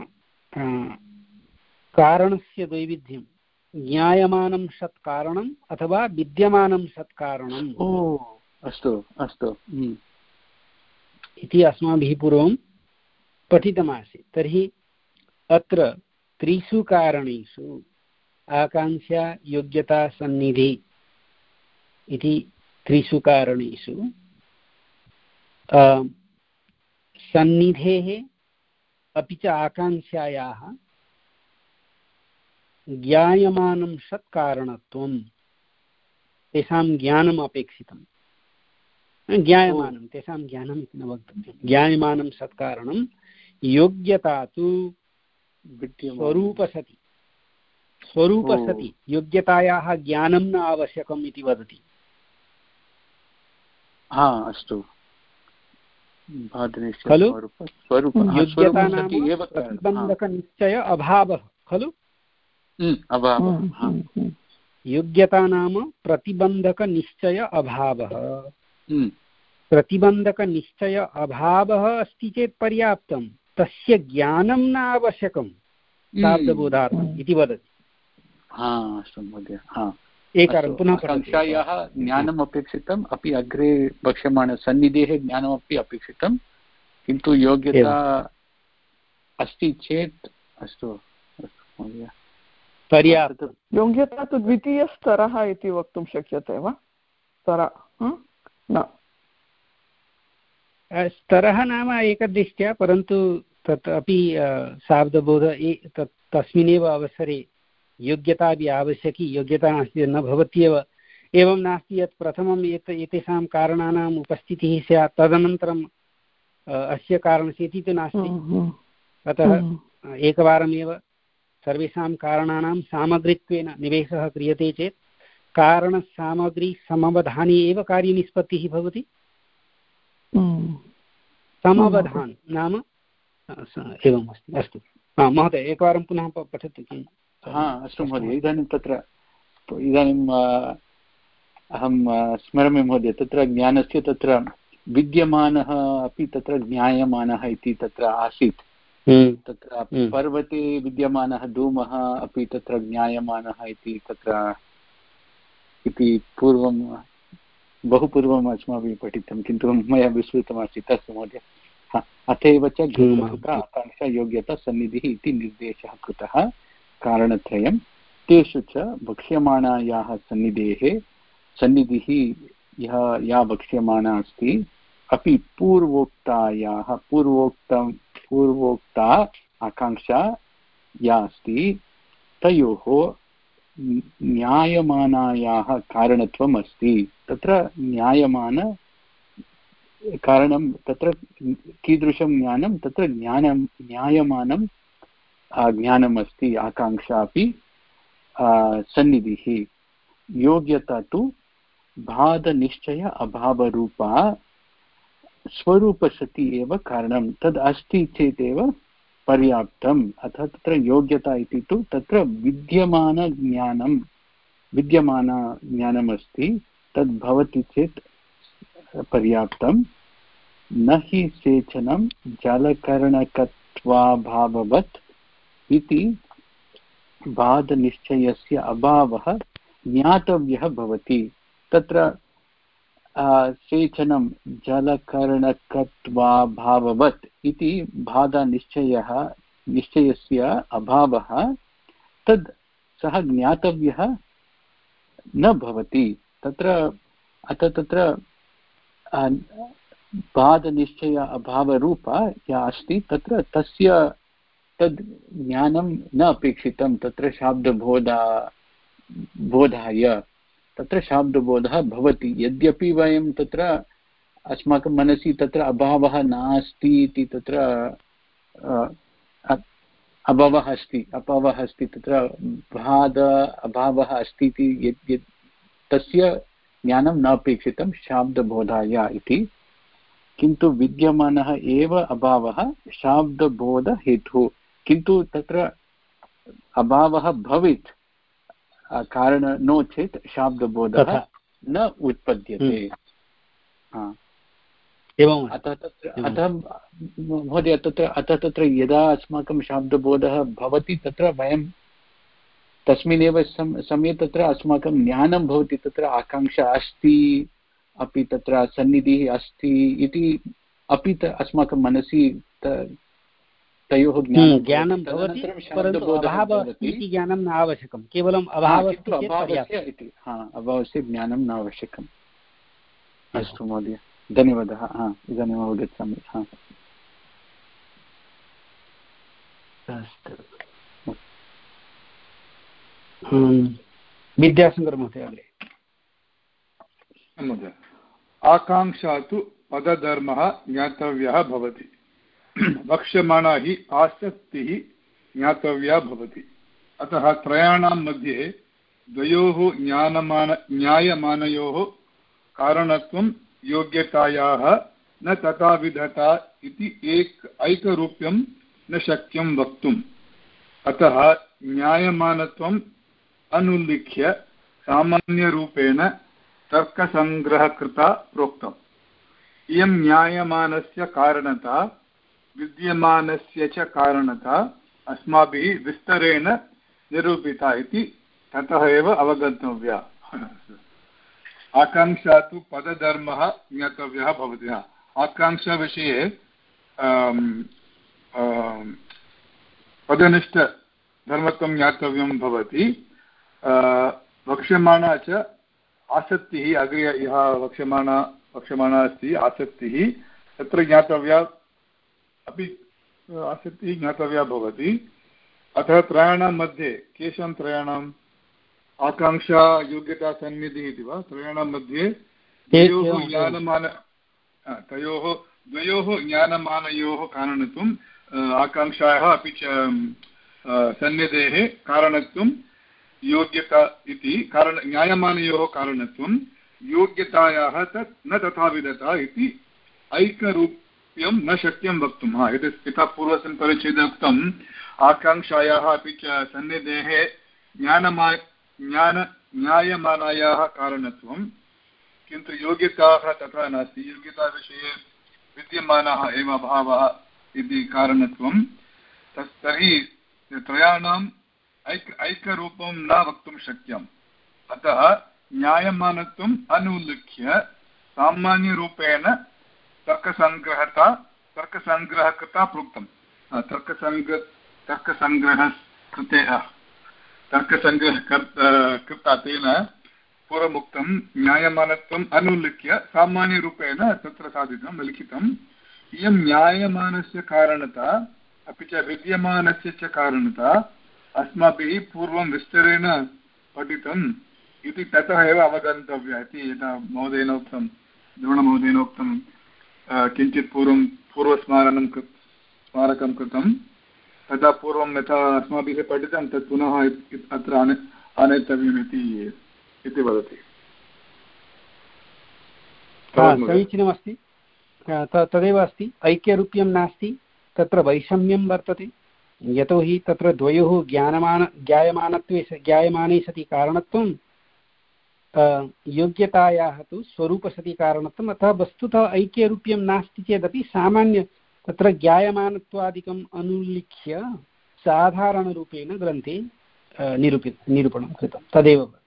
कारणस्य द्वैविध्यं, ज्ञायमानं सत्कारणम् अथवा विद्यमानं सत्कारणम्। ओ अस्तु अस्तु इति अस्माभिः पूर्वं पठितमासीत्। तर्हि अत्र त्रिषु कारणेषु आकाङ्क्षा योग्यता सन्निधि इति त्रिषु कारणेषु सन्निधेः अपि च आकाङ्क्षायाः ज्ञायमानं सत्कारणत्वं, तेषां ज्ञानम् अपेक्षितं। ज्ञायमानं, तेषां ज्ञानम् इति न वक्तव्यं, ज्ञायमानं सत्कारणं। योग्यता तु स्वरूपसति स्वरूपसति योग्यतायाः ज्ञानं न आवश्यकम् इति वदति। हा अस्तु खलु योग्यता नाम प्रतिबन्धकनिश्चय अभावः खलु योग्यता नाम प्रतिबन्धकनिश्चय अभावः प्रतिबन्धकनिश्चय अभावः अस्ति चेत् पर्याप्तं तस्य ज्ञानं न आवश्यकं शाब्दबोधार्थम् इति वदति। एकवारं पुनः आकाङ्क्षायाः ज्ञानम् अपेक्षितम् अपि अग्रे वक्ष्यमाणसन्निधेः ज्ञानमपि अपेक्षितं किन्तु योग्यता अस्ति चेत् अस्तु पर्याप्तं। योग्यता तु द्वितीयस्तरः इति वक्तुं शक्यते वा? स्तर न स्तरः नाम एकदृष्ट्या परन्तु तत् अपि शाब्दबोध तत् तस्मिन्नेव अवसरे योग्यता अपि आवश्यकी योग्यता नास्ति न भवत्येव एवं नास्ति यत् प्रथमम् एत एतेषां कारणानाम् उपस्थितिः स्यात् तदनन्तरम् अस्य कारणस्य इति तु नास्ति। अतः एकवारमेव सर्वेषां कारणानां सामग्रित्वेन निवेशः क्रियते चेत् कारणसामग्री समवधाने एव कार्यनिष्पत्तिः भवति। समवधान नाम एवम् अस्ति। अस्तु महोदय एकवारं पुनः पठतु किम्? हा अस्तु महोदय इदानीं तत्र इदानीम् अहं स्मरामि महोदय तत्र ज्ञानस्य तत्र विद्यमानः अपि तत्र ज्ञायमानः इति तत्र आसीत्। तत्र पर्वते विद्यमानः धूमः अपि तत्र ज्ञायमानः इति तत्र इति पूर्वं बहु पूर्वम् अस्माभिः पठितं किन्तु मया विस्मृतमासीत्। अस्तु महोदय अत एव च आकाङ्क्षा योग्यता सन्निधिः इति निर्देशः कृतः कारणत्रयं तेषु च वक्ष्यमाणायाः सन्निधेः सन्निधिः यः या वक्ष्यमाणा अस्ति अपि पूर्वोक्तायाः पूर्वोक्तं पूर्वोक्ता आकाङ्क्षा या अस्ति तयोः न्यायमानायाः कारणत्वम् अस्ति। तत्र न्यायमान कारणं तत्र कीदृशं ज्ञानं तत्र ज्ञानं न्यायमानं ज्ञानम् अस्ति आकाङ्क्षा अपि सन्निधिः। योग्यता तु भादनिश्चय अभावरूपा स्वरूपसति एव कारणं तद् अस्ति चेदेव पर्याप्तम्। अतः तत्र योग्यता इति तु तत्र विद्यमानज्ञानं विद्यमानज्ञानम् अस्ति तद् भवति चेत् पर्याप्तं। न हि सेचनं जलकरणकत्वाभाववत् इति बाधनिश्चयस्य अभावः ज्ञातव्यः भवति। तत्र सेचनं जलकरणकत्वाभाववत् इति बाधनिश्चयः निश्चयस्य अभावः तद् सः ज्ञातव्यः न भवति। तत्र अतः तत्र बाधनिश्चय अभावरूपा या अस्ति तत्र तस्य तद् ज्ञानं न अपेक्षितं। तत्र शाब्दबोधा बोधाय तत्र शाब्दबोधः भवति यद्यपि वयं तत्र अस्माकं मनसि तत्र अभावः नास्ति इति तत्र अभावः अस्ति अभावः अस्ति तत्र बाध अभावः अस्ति इति यत् यत् तस्य ज्ञानं न अपेक्षितं शाब्दबोधाय इति। किन्तु विद्यमानः एव अभावः शाब्दबोधहेतुः। किन्तु तत्र अभावः भवेत् कारण नो चेत् शाब्दबोधः न उत्पद्यते। अतः तत्र अतः महोदय तत्र अतः तत्र यदा अस्माकं शाब्दबोधः भवति तत्र वयं तस्मिन्नेव समये तत्र अस्माकं ज्ञानं भवति तत्र आकाङ्क्षा अस्ति अपि तत्र सन्निधिः अस्ति इति अपि अस्माकं मनसि तयोः ज्ञानं भवति परन्तु अभावः इति ज्ञानं न आवश्यकं केवलम् अभावस्य इति हा अभावस्य ज्ञानं न आवश्यकम्। अस्तु महोदय धन्यवादः। हा इदानीम् अवगच्छामि। हा विद्याशङ्कर महोदय अग्रे। आकाङ्क्षा तु पदधर्मः ज्ञातव्यः भवति। वक्ष्यमाणा हि आसक्तिः ज्ञातव्या भवति। अतः त्रयाणां मध्ये द्वयोः ज्ञानमान न्यायमानयोः कारणत्वं योग्यतायाः न तथाविधता इति एक ऐकरूप्यं न शक्यं वक्तुम्। अतः न्यायमानत्वम् अनुल्लिख्य सामान्यरूपेण तर्कसङ्ग्रहकृता प्रोक्तम्। इयं न्यायमानस्य कारणता विद्यमानस्य च कारणता अस्माभिः विस्तरेण निरूपिता इति ततः एव अवगन्तव्या। आकाङ्क्षा तु पदधर्मः ज्ञातव्यः भवति। आकाङ्क्षाविषये पदनिष्ठधर्मत्वं ज्ञातव्यं भवति। वक्ष्यमाणा च आसक्तिः, अग्रे यः वक्ष्यमाणा वक्ष्यमाणा अस्ति आसक्तिः, तत्र ज्ञातव्या अपि आसक्तिः ज्ञातव्या भवति। अतः त्रयाणां मध्ये केषां त्रयाणाम् आकाङ्क्षा योग्यता सन्निधिः इति वा त्रयाणां मध्ये द्वयोः ज्ञानमान तयोः द्वयोः ज्ञानमानयोः कारणत्वम् आकाङ्क्षायाः अपि च सन्निधेः कारणत्वं योग्यता इति कारण न्यायमानयोः कारणत्वं योग्यतायाः तत् न तथाविधता इति ऐकरूप्यं न शक्यं वक्तुं। हा यथा पूर्वस्मिन् परिच्छेदे उक्तम् आकाङ्क्षायाः अपि च सन्निधेः ज्ञानमा ज्ञान न्यायमानायाः कारणत्वं, किन्तु योग्यताः तथा नास्ति। योग्यताविषये विद्यमानः एव अभावः इति कारणत्वं। तर्हि त्रयाणाम् ऐक ऐकरूपं न वक्तुं शक्यम्। अतः न्यायमानत्वम् अनुल्लिख्य सामान्यरूपेण तर्कसङ्ग्रहता तर्कसङ्ग्रहकृता प्रोक्तम्। तर्कसङ्ग्रह तर्कसङ्ग्रहकृते तर्कसङ्ग्रह कृता तेन पूर्वमुक्तं न्यायमानत्वम् अनुल्लिख्य सामान्यरूपेण तत्र साधितं लिखितम्। इयं न्यायमानस्य कारणता अपि च विद्यमानस्य च कारणता अस्माभिः पूर्वं विस्तरेण पठितम् इति ततः एव अवगन्तव्या इति यथा महोदयेन उक्तं, द्रोणमहोदयेन उक्तं किञ्चित् पूर्वं पूर्वस्मारणं कृ स्मारकं कृतं, तदा पूर्वं यथा अस्माभिः पठितं तत् पुनः अत्र आने आनेतव्यम् इति इति वदति। समीचीनमस्ति। तदेव अस्ति, ऐक्यरूप्यं नास्ति, तत्र वैषम्यं वर्तते। यतोहि तत्र द्वयोः ज्ञानमान ज्ञायमानत्वे ज्ञायमाने सति कारणत्वं योग्यतायाः तु स्वरूपसति कारणत्वम्। अतः वस्तुतः ऐक्यरूप्यं नास्ति चेदपि सामान्य तत्र ज्ञायमानत्वादिकम् अनुल्लिख्य साधारणरूपेण ग्रन्थे निरूपि निरूपणं कृतं, तदेव भवति।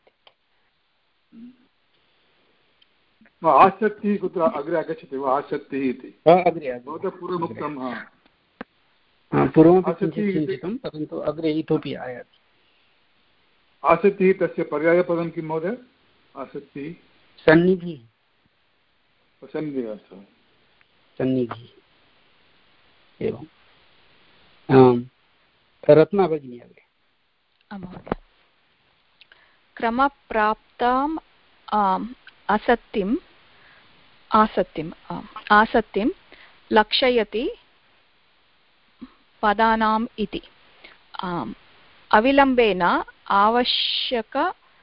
आसक्तिः कुत्र अग्रे आगच्छति वा? आसक्तिः इति अग्रे भवतः पूर्वमुक्तं। पूर्वमपि चिन्तितं, परन्तु अग्रे इतोपि आयाति। आसक्तिः तस्य पर्यायपदं किं महोदय? आसक्तिः सन्निधिः। सन्निधिः अस्तु, सन्निधिः एवं। रत्ना भगिनी अग्रे। क्रमप्राप्ताम् आसक्तिम् आसक्तिम् आसक्तिं लक्षयति पदानाम् इति। अविलम्बेन आवश्यक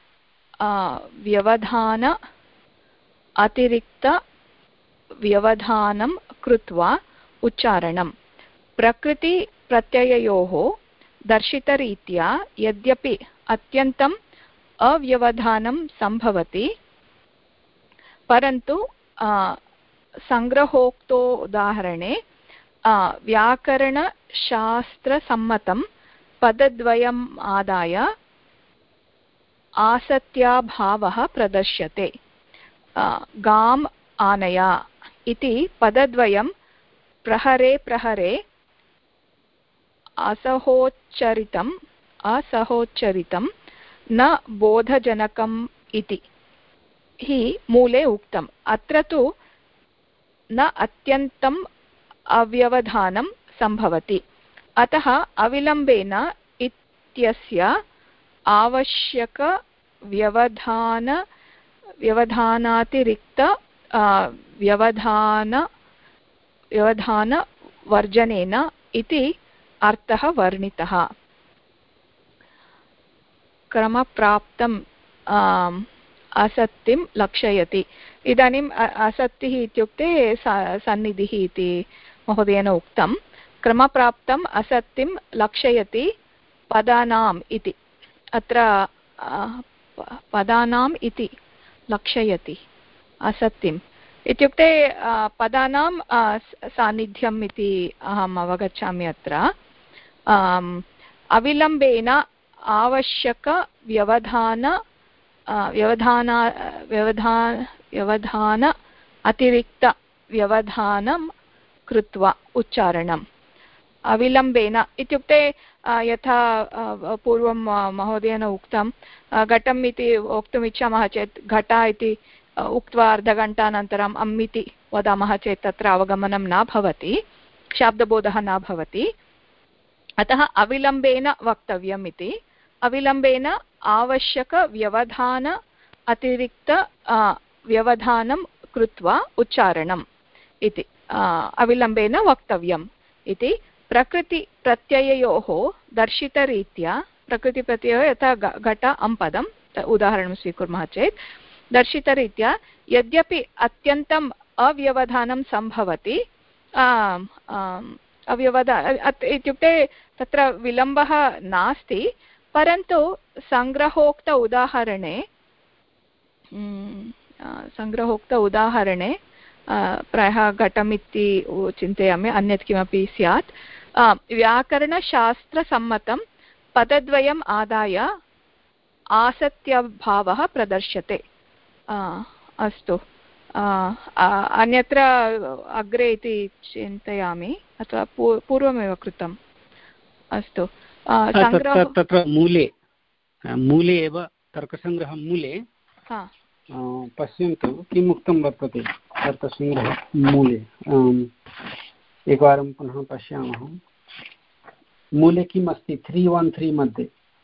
व्यवधान अतिरिक्त व्यवधानं कृत्वा उच्चारणं प्रकृतिप्रत्यययोः दर्शितरीत्या यद्यपि अत्यन्तम् अव्यवधानं सम्भवति, परन्तु संग्रहोक्तो उदाहरणे व्याकरणशास्त्रसम्मतं पदद्वयम् आदाय आसत्याभावः प्रदर्श्यते। गाम् आनय इति पदद्वयं प्रहरे प्रहरे असहोच्चरितम् असहोच्चरितं न बोधजनकम् इति हि मूले उक्तम्। अत्र तु न अत्यन्तम् अव्यवधानं सम्भवति, अतः अविलम्बेन इत्यस्य आवश्यक व्यवधान व्यवधानातिरिक्त व्यवधान व्यवधानवर्जनेन इति अर्थः वर्णितः। क्रमप्राप्तम् असक्तिं लक्षयति। इदानीम् असक्तिः इत्युक्ते सन्निधिः इति महोदयेन उक्तं। क्रमप्राप्तम् असक्तिं लक्षयति पदानाम् इति। अत्र पदानाम् इति लक्षयति असक्तिम् इत्युक्ते पदानां सान्निध्यम् इति अहम् अवगच्छामि। अत्र अविलम्बेन आवश्यकव्यवधान व्यवधान व्यवधान व्यवधान अतिरिक्तव्यवधानं कृत्वा उच्चारणम्। अविलम्बेन इत्युक्ते यथा पूर्वं महोदयेन उक्तं घटम् इति वक्तुम् इच्छामः चेत् घट इति उक्त्वा अर्धघण्टानन्तरम् अम् इति वदामः चेत् तत्र अवगमनं न भवति, शाब्दबोधः न भवति। अतः अविलम्बेन वक्तव्यम् इति। अविलम्बेन आवश्यकव्यवधान अतिरिक्त व्यवधानं कृत्वा उच्चारणम् इति अविलम्बेन वक्तव्यम् इति। प्रकृतिप्रत्यययोः दर्शितरीत्या प्रकृतिप्रत्ययो यथा घट अं पदम् उदाहरणं स्वीकुर्मः चेत् दर्शितरीत्या यद्यपि अत्यन्तम् अव्यवधानं सम्भवति, अव्यवधा इत्युक्ते तत्र विलम्बः नास्ति, परन्तु सङ्ग्रहोक्त उदाहरणे सङ्ग्रहोक्त उदाहरणे प्रायः घटमिति चिन्तयामि, अन्यत् किमपि स्यात्, व्याकरणशास्त्रसम्मतं पदद्वयम् आदाय आसक्त्यभावः प्रदर्श्यते। अस्तु, अन्यत्र अग्रे इति चिन्तयामि अथवा पूर्वमेव कृतम्। अस्तु, तत्र मूले मूले एव तर्कसङ्ग्रहं मूले पश्यन्तु किम् उक्तं वर्तते। तर्कसङ्ग्रह मूले एकवारं पुनः पश्यामः। मूले किम् अस्ति? त्री वन् त्री मध्ये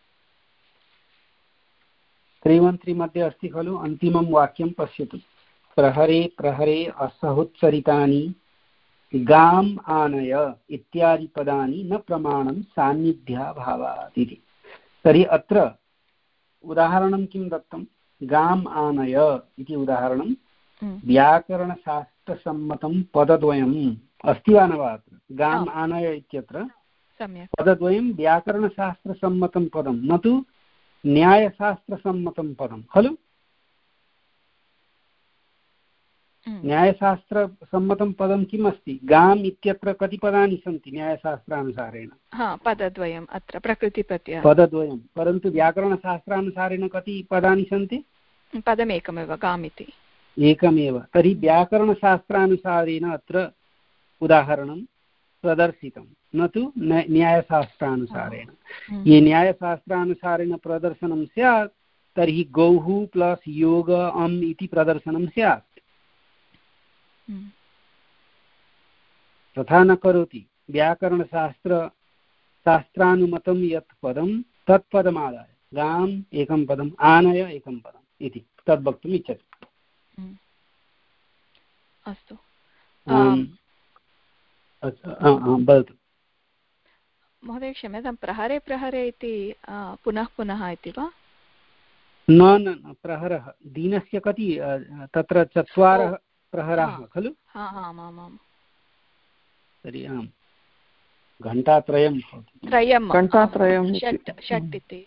त्री वन् त्री मध्ये अस्ति खलु। अन्तिमं वाक्यं पश्यतु। प्रहरे प्रहरे असहुत्सरितानि गाम् आनय इत्यादि पदानि न प्रमाणं सान्निध्याभावात् इति। तर्हि अत्र उदाहरणं किं दत्तं? गाम् आनय इति उदाहरणं व्याकरणशास्त्रसम्मतं पदद्वयम् अस्ति वा न वा? अत्र गाम् आनय इत्यत्र पदद्वयं व्याकरणशास्त्रसम्मतं पदं, न तु न्यायशास्त्रसम्मतं पदं खलु। न्यायशास्त्रसम्मतं पदं किम् अस्ति? गाम् इत्यत्र कति पदानि सन्ति न्यायशास्त्रानुसारेण? पदद्वयम् अत्र प्रकृतिप्रत्ययः पदद्वयं, परन्तु व्याकरणशास्त्रानुसारेण कति पदानि सन्ति? पदमेकमेव, गाम् इति एकमेव। तर्हि व्याकरणशास्त्रानुसारेण अत्र उदाहरणं प्रदर्शितं, न तु न्यायशास्त्रानुसारेण। ये न्यायशास्त्रानुसारेण प्रदर्शनं स्यात् तर्हि गौः प्लस् योग अम् इति प्रदर्शनं स्यात्। तथा न करोति। व्याकरणशास्त्र शास्त्रानुमतं यत् पदं तत् पदमादाय गाम् एकं पदम् आनय एकं पदम् इति तद् वक्तुम् इच्छति। अस्तु, वदतु महोदय। क्षम्यतां, प्रहरे प्रहरे इति पुनः पुनः इति वा? न न प्रहरः दिनस्य कति तत्र चत्वारः प्रहराः खलु। तर्हि आम् घण्टात्रयं त्रयं घण्टात्रयं षट् षट् इति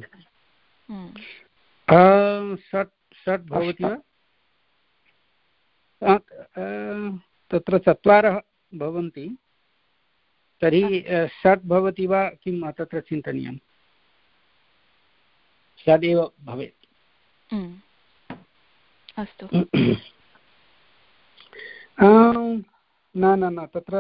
षट् षट् भवति वा? तत्र चत्वारः भवन्ति, तर्हि षट् भवति वा किं तत्र चिन्तनीयं? षडेव भवेत्। अस्तु, न न न तत्र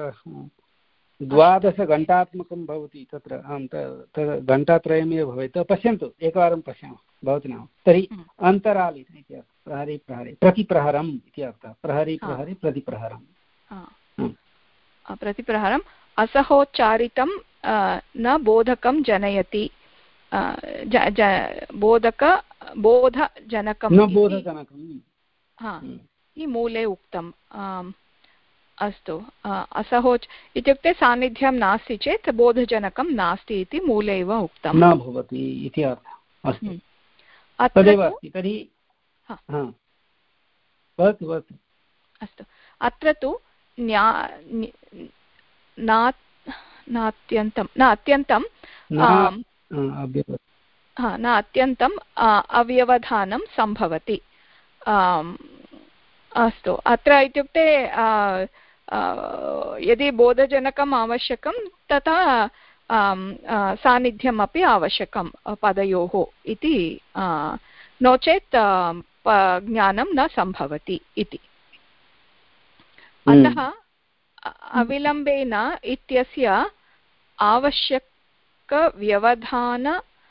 द्वादशघण्टात्मकं भवति तत्र। आं घण्टात्रयमेव भवेत्। पश्यन्तु, एकवारं पश्यामः भवति नाम। तर्हि अन्तराले इति अर्थः। प्रहरे प्रहरे प्रतिप्रहरम् इति अर्थः। प्रहरे प्रहरे प्रतिप्रहरं प्रतिप्रहरम् असहोच्चारितं न बोधकं जनयति। बोधक बोधजनकं न बोधजनकं मूले उक्तम्। अस्तु, असहोच् इत्युक्ते सान्निध्यं नास्ति चेत् बोधजनकं नास्ति इति मूले एव उक्तं न भवति इति अर्थः। अस्तु, तदेव अस्ति। तर्हि वदतु वदतु। अस्तु, अत्र तु नात्यन्तं न अत्यन्तं न अत्यन्तम् अव्यवधानं सम्भवति। अस्तु, अत्र इत्युक्ते यदि बोधजनकम् आवश्यकं तथा सान्निध्यम् अपि आवश्यकं पदयोः इति, नो चेत् ज्ञानं न सम्भवति इति। अतः अविलम्बेन इत्यस्य आवश्यकव्यवधान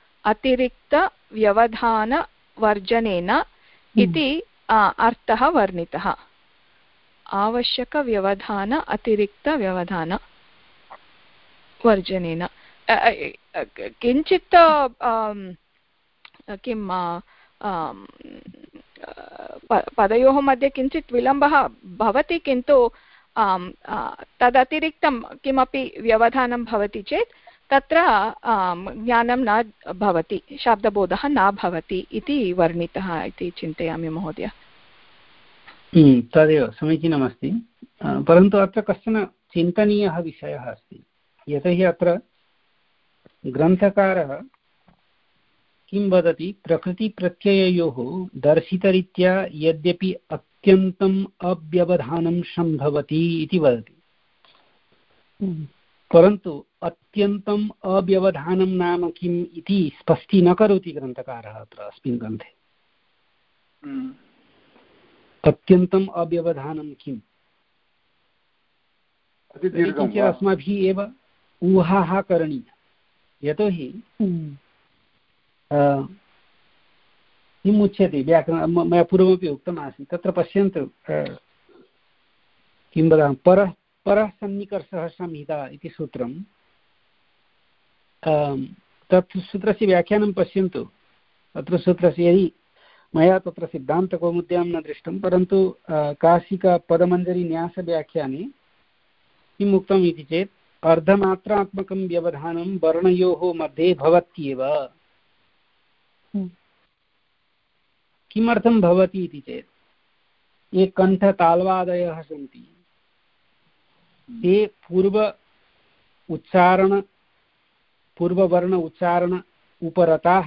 अतिरिक्तव्यवधानवर्जनेन इति अर्थः वर्णितः। आवश्यकव्यवधान अतिरिक्तव्यवधानवर्जनेन किञ्चित् किं पदयोः मध्ये किञ्चित् विलम्बः भवति, किन्तु तदतिरिक्तं किमपि व्यवधानं भवति चेत् तत्र ज्ञानं न भवति, शाब्दबोधः न भवति इति वर्णितः इति चिन्तयामि महोदय। तदेव समीचीनमस्ति, परन्तु अत्र कश्चन चिन्तनीयः विषयः अस्ति। यतोहि अत्र ग्रन्थकारः किं वदति, प्रकृतिप्रत्यययोः दर्शितरीत्या यद्यपि अत्यन्तम् अव्यवधानं सम्भवति इति वदति, परन्तु अत्यन्तम् अव्यवधानं नाम किम् इति स्पष्टी न करोति ग्रन्थकारः अत्र अस्मिन् ग्रन्थे। अत्यन्तम् अव्यवधानं किम् इति अस्माभिः एव ऊहाः करणीया। यतोहि किम् उच्यते व्याकरण, मया पूर्वमपि उक्तम् आसीत्, तत्र पश्यन्तु किं वदामः, परः परः सन्निकर्षः संहिता इति सूत्रं, तत् सूत्रस्य व्याख्यानं पश्यन्तु। तत्र सूत्रस्य यदि मया तत्र सिद्धान्तकौमुद्यां न दृष्टं, परन्तु काशिकपदमञ्जरीन्यासव्याख्याने किम् उक्तम् इति चेत् अर्धमात्रात्मकं व्यवधानं वर्णयोः मध्ये भवत्येव। किमर्थं भवति इति चेत् ये कण्ठताल्वादयः सन्ति ते पूर्व उच्चारण पूर्ववर्ण उच्चारण उपरताः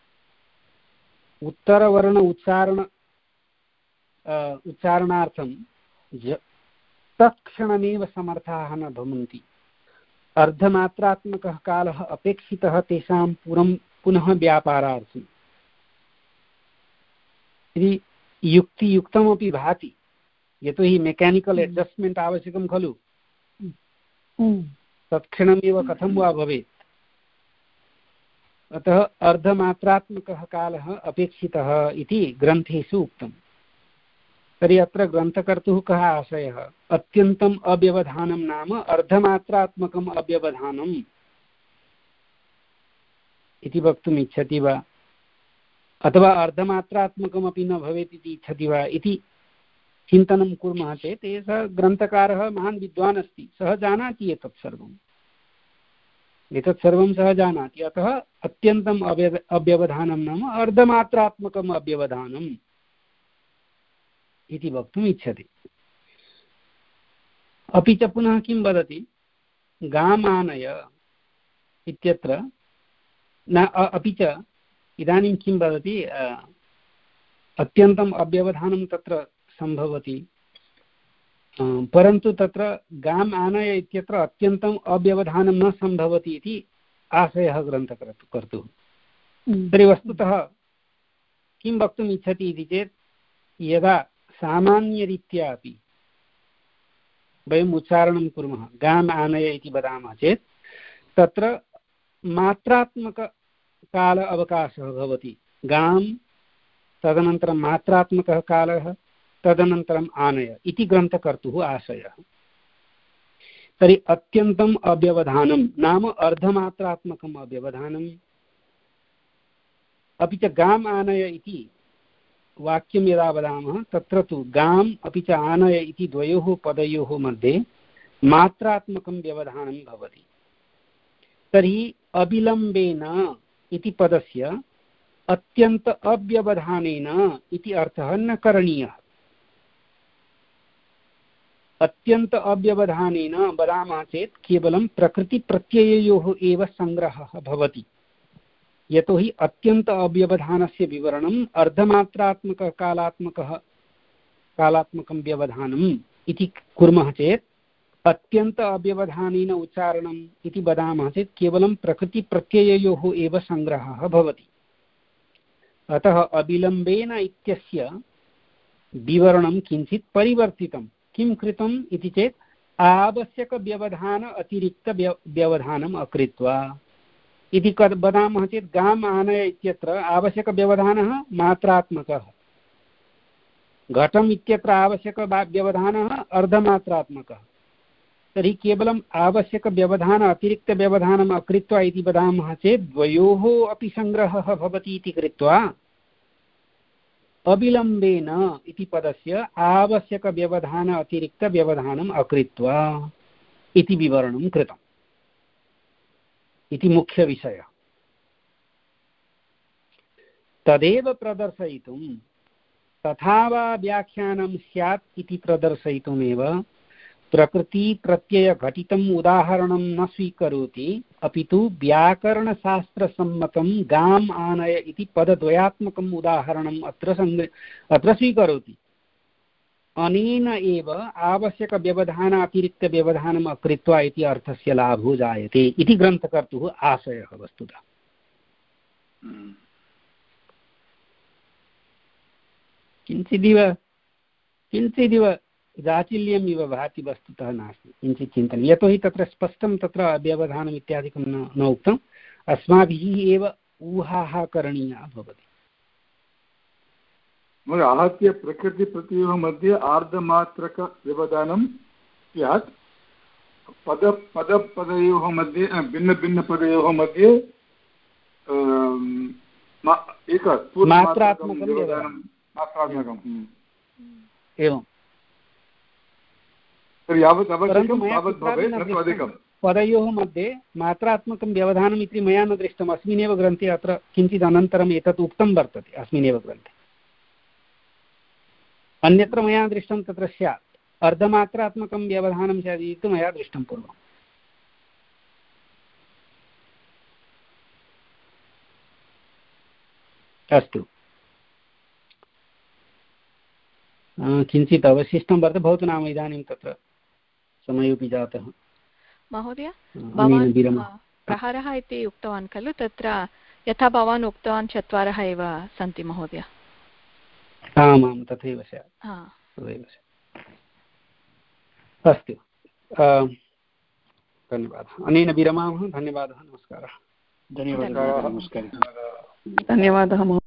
उत्तरवर्ण उच्चारण उच्चारणार्थं तत्क्षणमेव समर्थाः न भवन्ति। अर्धमात्रात्मकः कालः अपेक्षितः तेषां पूर्वं पुनः व्यापारार्थम्। यदि युक्तियुक्तमपि भाति, यतोहि मेकानिकल् एड्जस्ट्मेण्ट् आवश्यकं खलु, तत्क्षणमेव कथं वा भवेत्। अतः अर्धमात्रात्मकः कालः अपेक्षितः इति ग्रन्थेषु उक्तम्। तर्हि अत्र ग्रन्थकर्तुः कः आशयः, अत्यन्तम् अव्यवधानं नाम अर्धमात्रात्मकम् अव्यवधानम् इति वक्तुम् इच्छति वा, अथवा अर्धमात्रात्मकमपि न भवेत् इति इच्छति वा इति चिन्तनं कुर्मः चेत् सः ग्रन्थकारः महान् विद्वान् अस्ति, सः जानाति एतत् सर्वम् एतत् सर्वं सः जानाति। अतः अत्यन्तम् अव्यव अव्यवधानं नाम अर्धमात्रात्मकम् अव्यवधानम् इति वक्तुम् इच्छति। अपि च पुनः किं वदति, गामानय इत्यत्र न अपि च इदानीं किं वदति, अत्यन्तम् अव्यवधानं तत्र सम्भवति, परन्तु तत्र गाम् आनय इत्यत्र अत्यन्तम् अव्यवधानं न सम्भवति इति आशयः ग्रन्थकर्तुः। तर्हि वस्तुतः किं वक्तुम् इच्छति इति चेत्, यदा सामान्यरीत्या अपि वयम् उच्चारणं कुर्मः, गाम् आनय इति वदामः चेत् तत्र मात्रात्मककाल अवकाशः भवति। गां तदनन्तरं मात्रात्मकः कालः, तदनन्तरम् आनय इति ग्रन्थकर्तुः आशयः। तर्हि अत्यन्तम् अव्यवधानं नाम अर्धमात्रात्मकम् अव्यवधानम्। अपि च गाम् आनय इति वाक्यं यदा वदामः तत्र तु गाम् अपि च आनय इति द्वयोः पदयोः मध्ये मात्रात्मकं व्यवधानं भवति। तर्हि अविलम्बेन इति पदस्य अत्यन्त अव्यवधानेन इति अर्थः न करणीयः। अत्यन्त अव्यवधानेन वदामः चेत् केवलं प्रकृतिप्रत्यययोः एव सङ्ग्रहः भवति। यतोहि अत्यन्त अव्यवधानस्य विवरणम् अर्धमात्रात्मकः कालात्मकः कालात्मकं व्यवधानम् इति कुर्मः चेत् अत्यन्त अव्यवधानेन उच्चारणम् इति वदामः चेत् केवलं प्रकृतिप्रत्यययोः एव सङ्ग्रहः भवति। अतः अविलम्बेन इत्यस्य विवरणं किञ्चित् परिवर्तितं। किं कृतम् इति चेत् आवश्यकव्यवधान अतिरिक्तव्यवधानम् अकृत्वा इति वदामः चेत् गाम् आनय इत्यत्र आवश्यकव्यवधानः मात्रात्मकः, घटम् इत्यत्र आवश्यकव्यवधानः अर्धमात्रात्मकः। तर्हि केवलम् आवश्यकव्यवधान अतिरिक्तव्यवधानम् अकृत्वा इति वदामः चेत् द्वयोः अपि सङ्ग्रहः भवति इति कृत्वा अविलम्बेन इति पदस्य आवश्यकव्यवधान अतिरिक्तव्यवधानम् अकृत्वा इति विवरणं कृतम् इति मुख्यविषयः। तदेव प्रदर्शयितुं तथा वा व्याख्यानं स्यात् इति प्रदर्शयितुमेव प्रकृतिप्रत्ययघटितम् उदाहरणं न स्वीकरोति, अपितु व्याकरणशास्त्रसम्मतं गाम् आनय इति पदद्वयात्मकम् उदाहरणम् अत्र सङ्ग्र अत्र स्वीकरोति। अनेन एव आवश्यकव्यवधान अतिरिक्तव्यवधानम् अकृत्वा इति अर्थस्य लाभो जायते इति ग्रन्थकर्तुः आशयः वस्तुतः। किञ्चिदिव किञ्चिदिव जाचिल्यम् इव भाति, वस्तुतः नास्ति किञ्चित् चिन्तनं। यतोहि तत्र स्पष्टं तत्र व्यवधानम् इत्यादिकं न न उक्तम्, अस्माभिः एव ऊहाः करणीया भवति। आहत्य प्रकृतिप्रत्ययोः मध्ये आर्धमात्रकव्यवधानं स्यात्, पद पदपदयोः मध्ये भिन्नभिन्नपदयोः मध्ये एक मात्रात्मकं व्यवधानं मात्रात्मकम् एवं। पदयोः मध्ये मात्रात्मकं व्यवधानम् इति मया न दृष्टम्। अस्मिन्नेव ग्रन्थे अत्र किञ्चित् अनन्तरम् एतत् उक्तं वर्तते। अस्मिन्नेव ग्रन्थे अन्यत्र मया दृष्टं तत्र स्यात् अर्धमात्रात्मकं व्यवधानं स्यात् इति मया दृष्टं पूर्वम्। अस्तु, किञ्चित् अवशिष्टं वर्तते। भवतु नाम इदानीं तत्र समयोपि जातः। महोदय, भवान् प्रहारः इति उक्तवान् खलु, तत्र यथा भवान् उक्तवान् चत्वारः एव सन्ति महोदय। आमां तथैव स्यात्, तथैव स्यात्। अस्तु, धन्यवादः। अनेन विरमामः। धन्यवादः, नमस्कारः। धन्यवादः, नमस्कारः। धन्यवादः।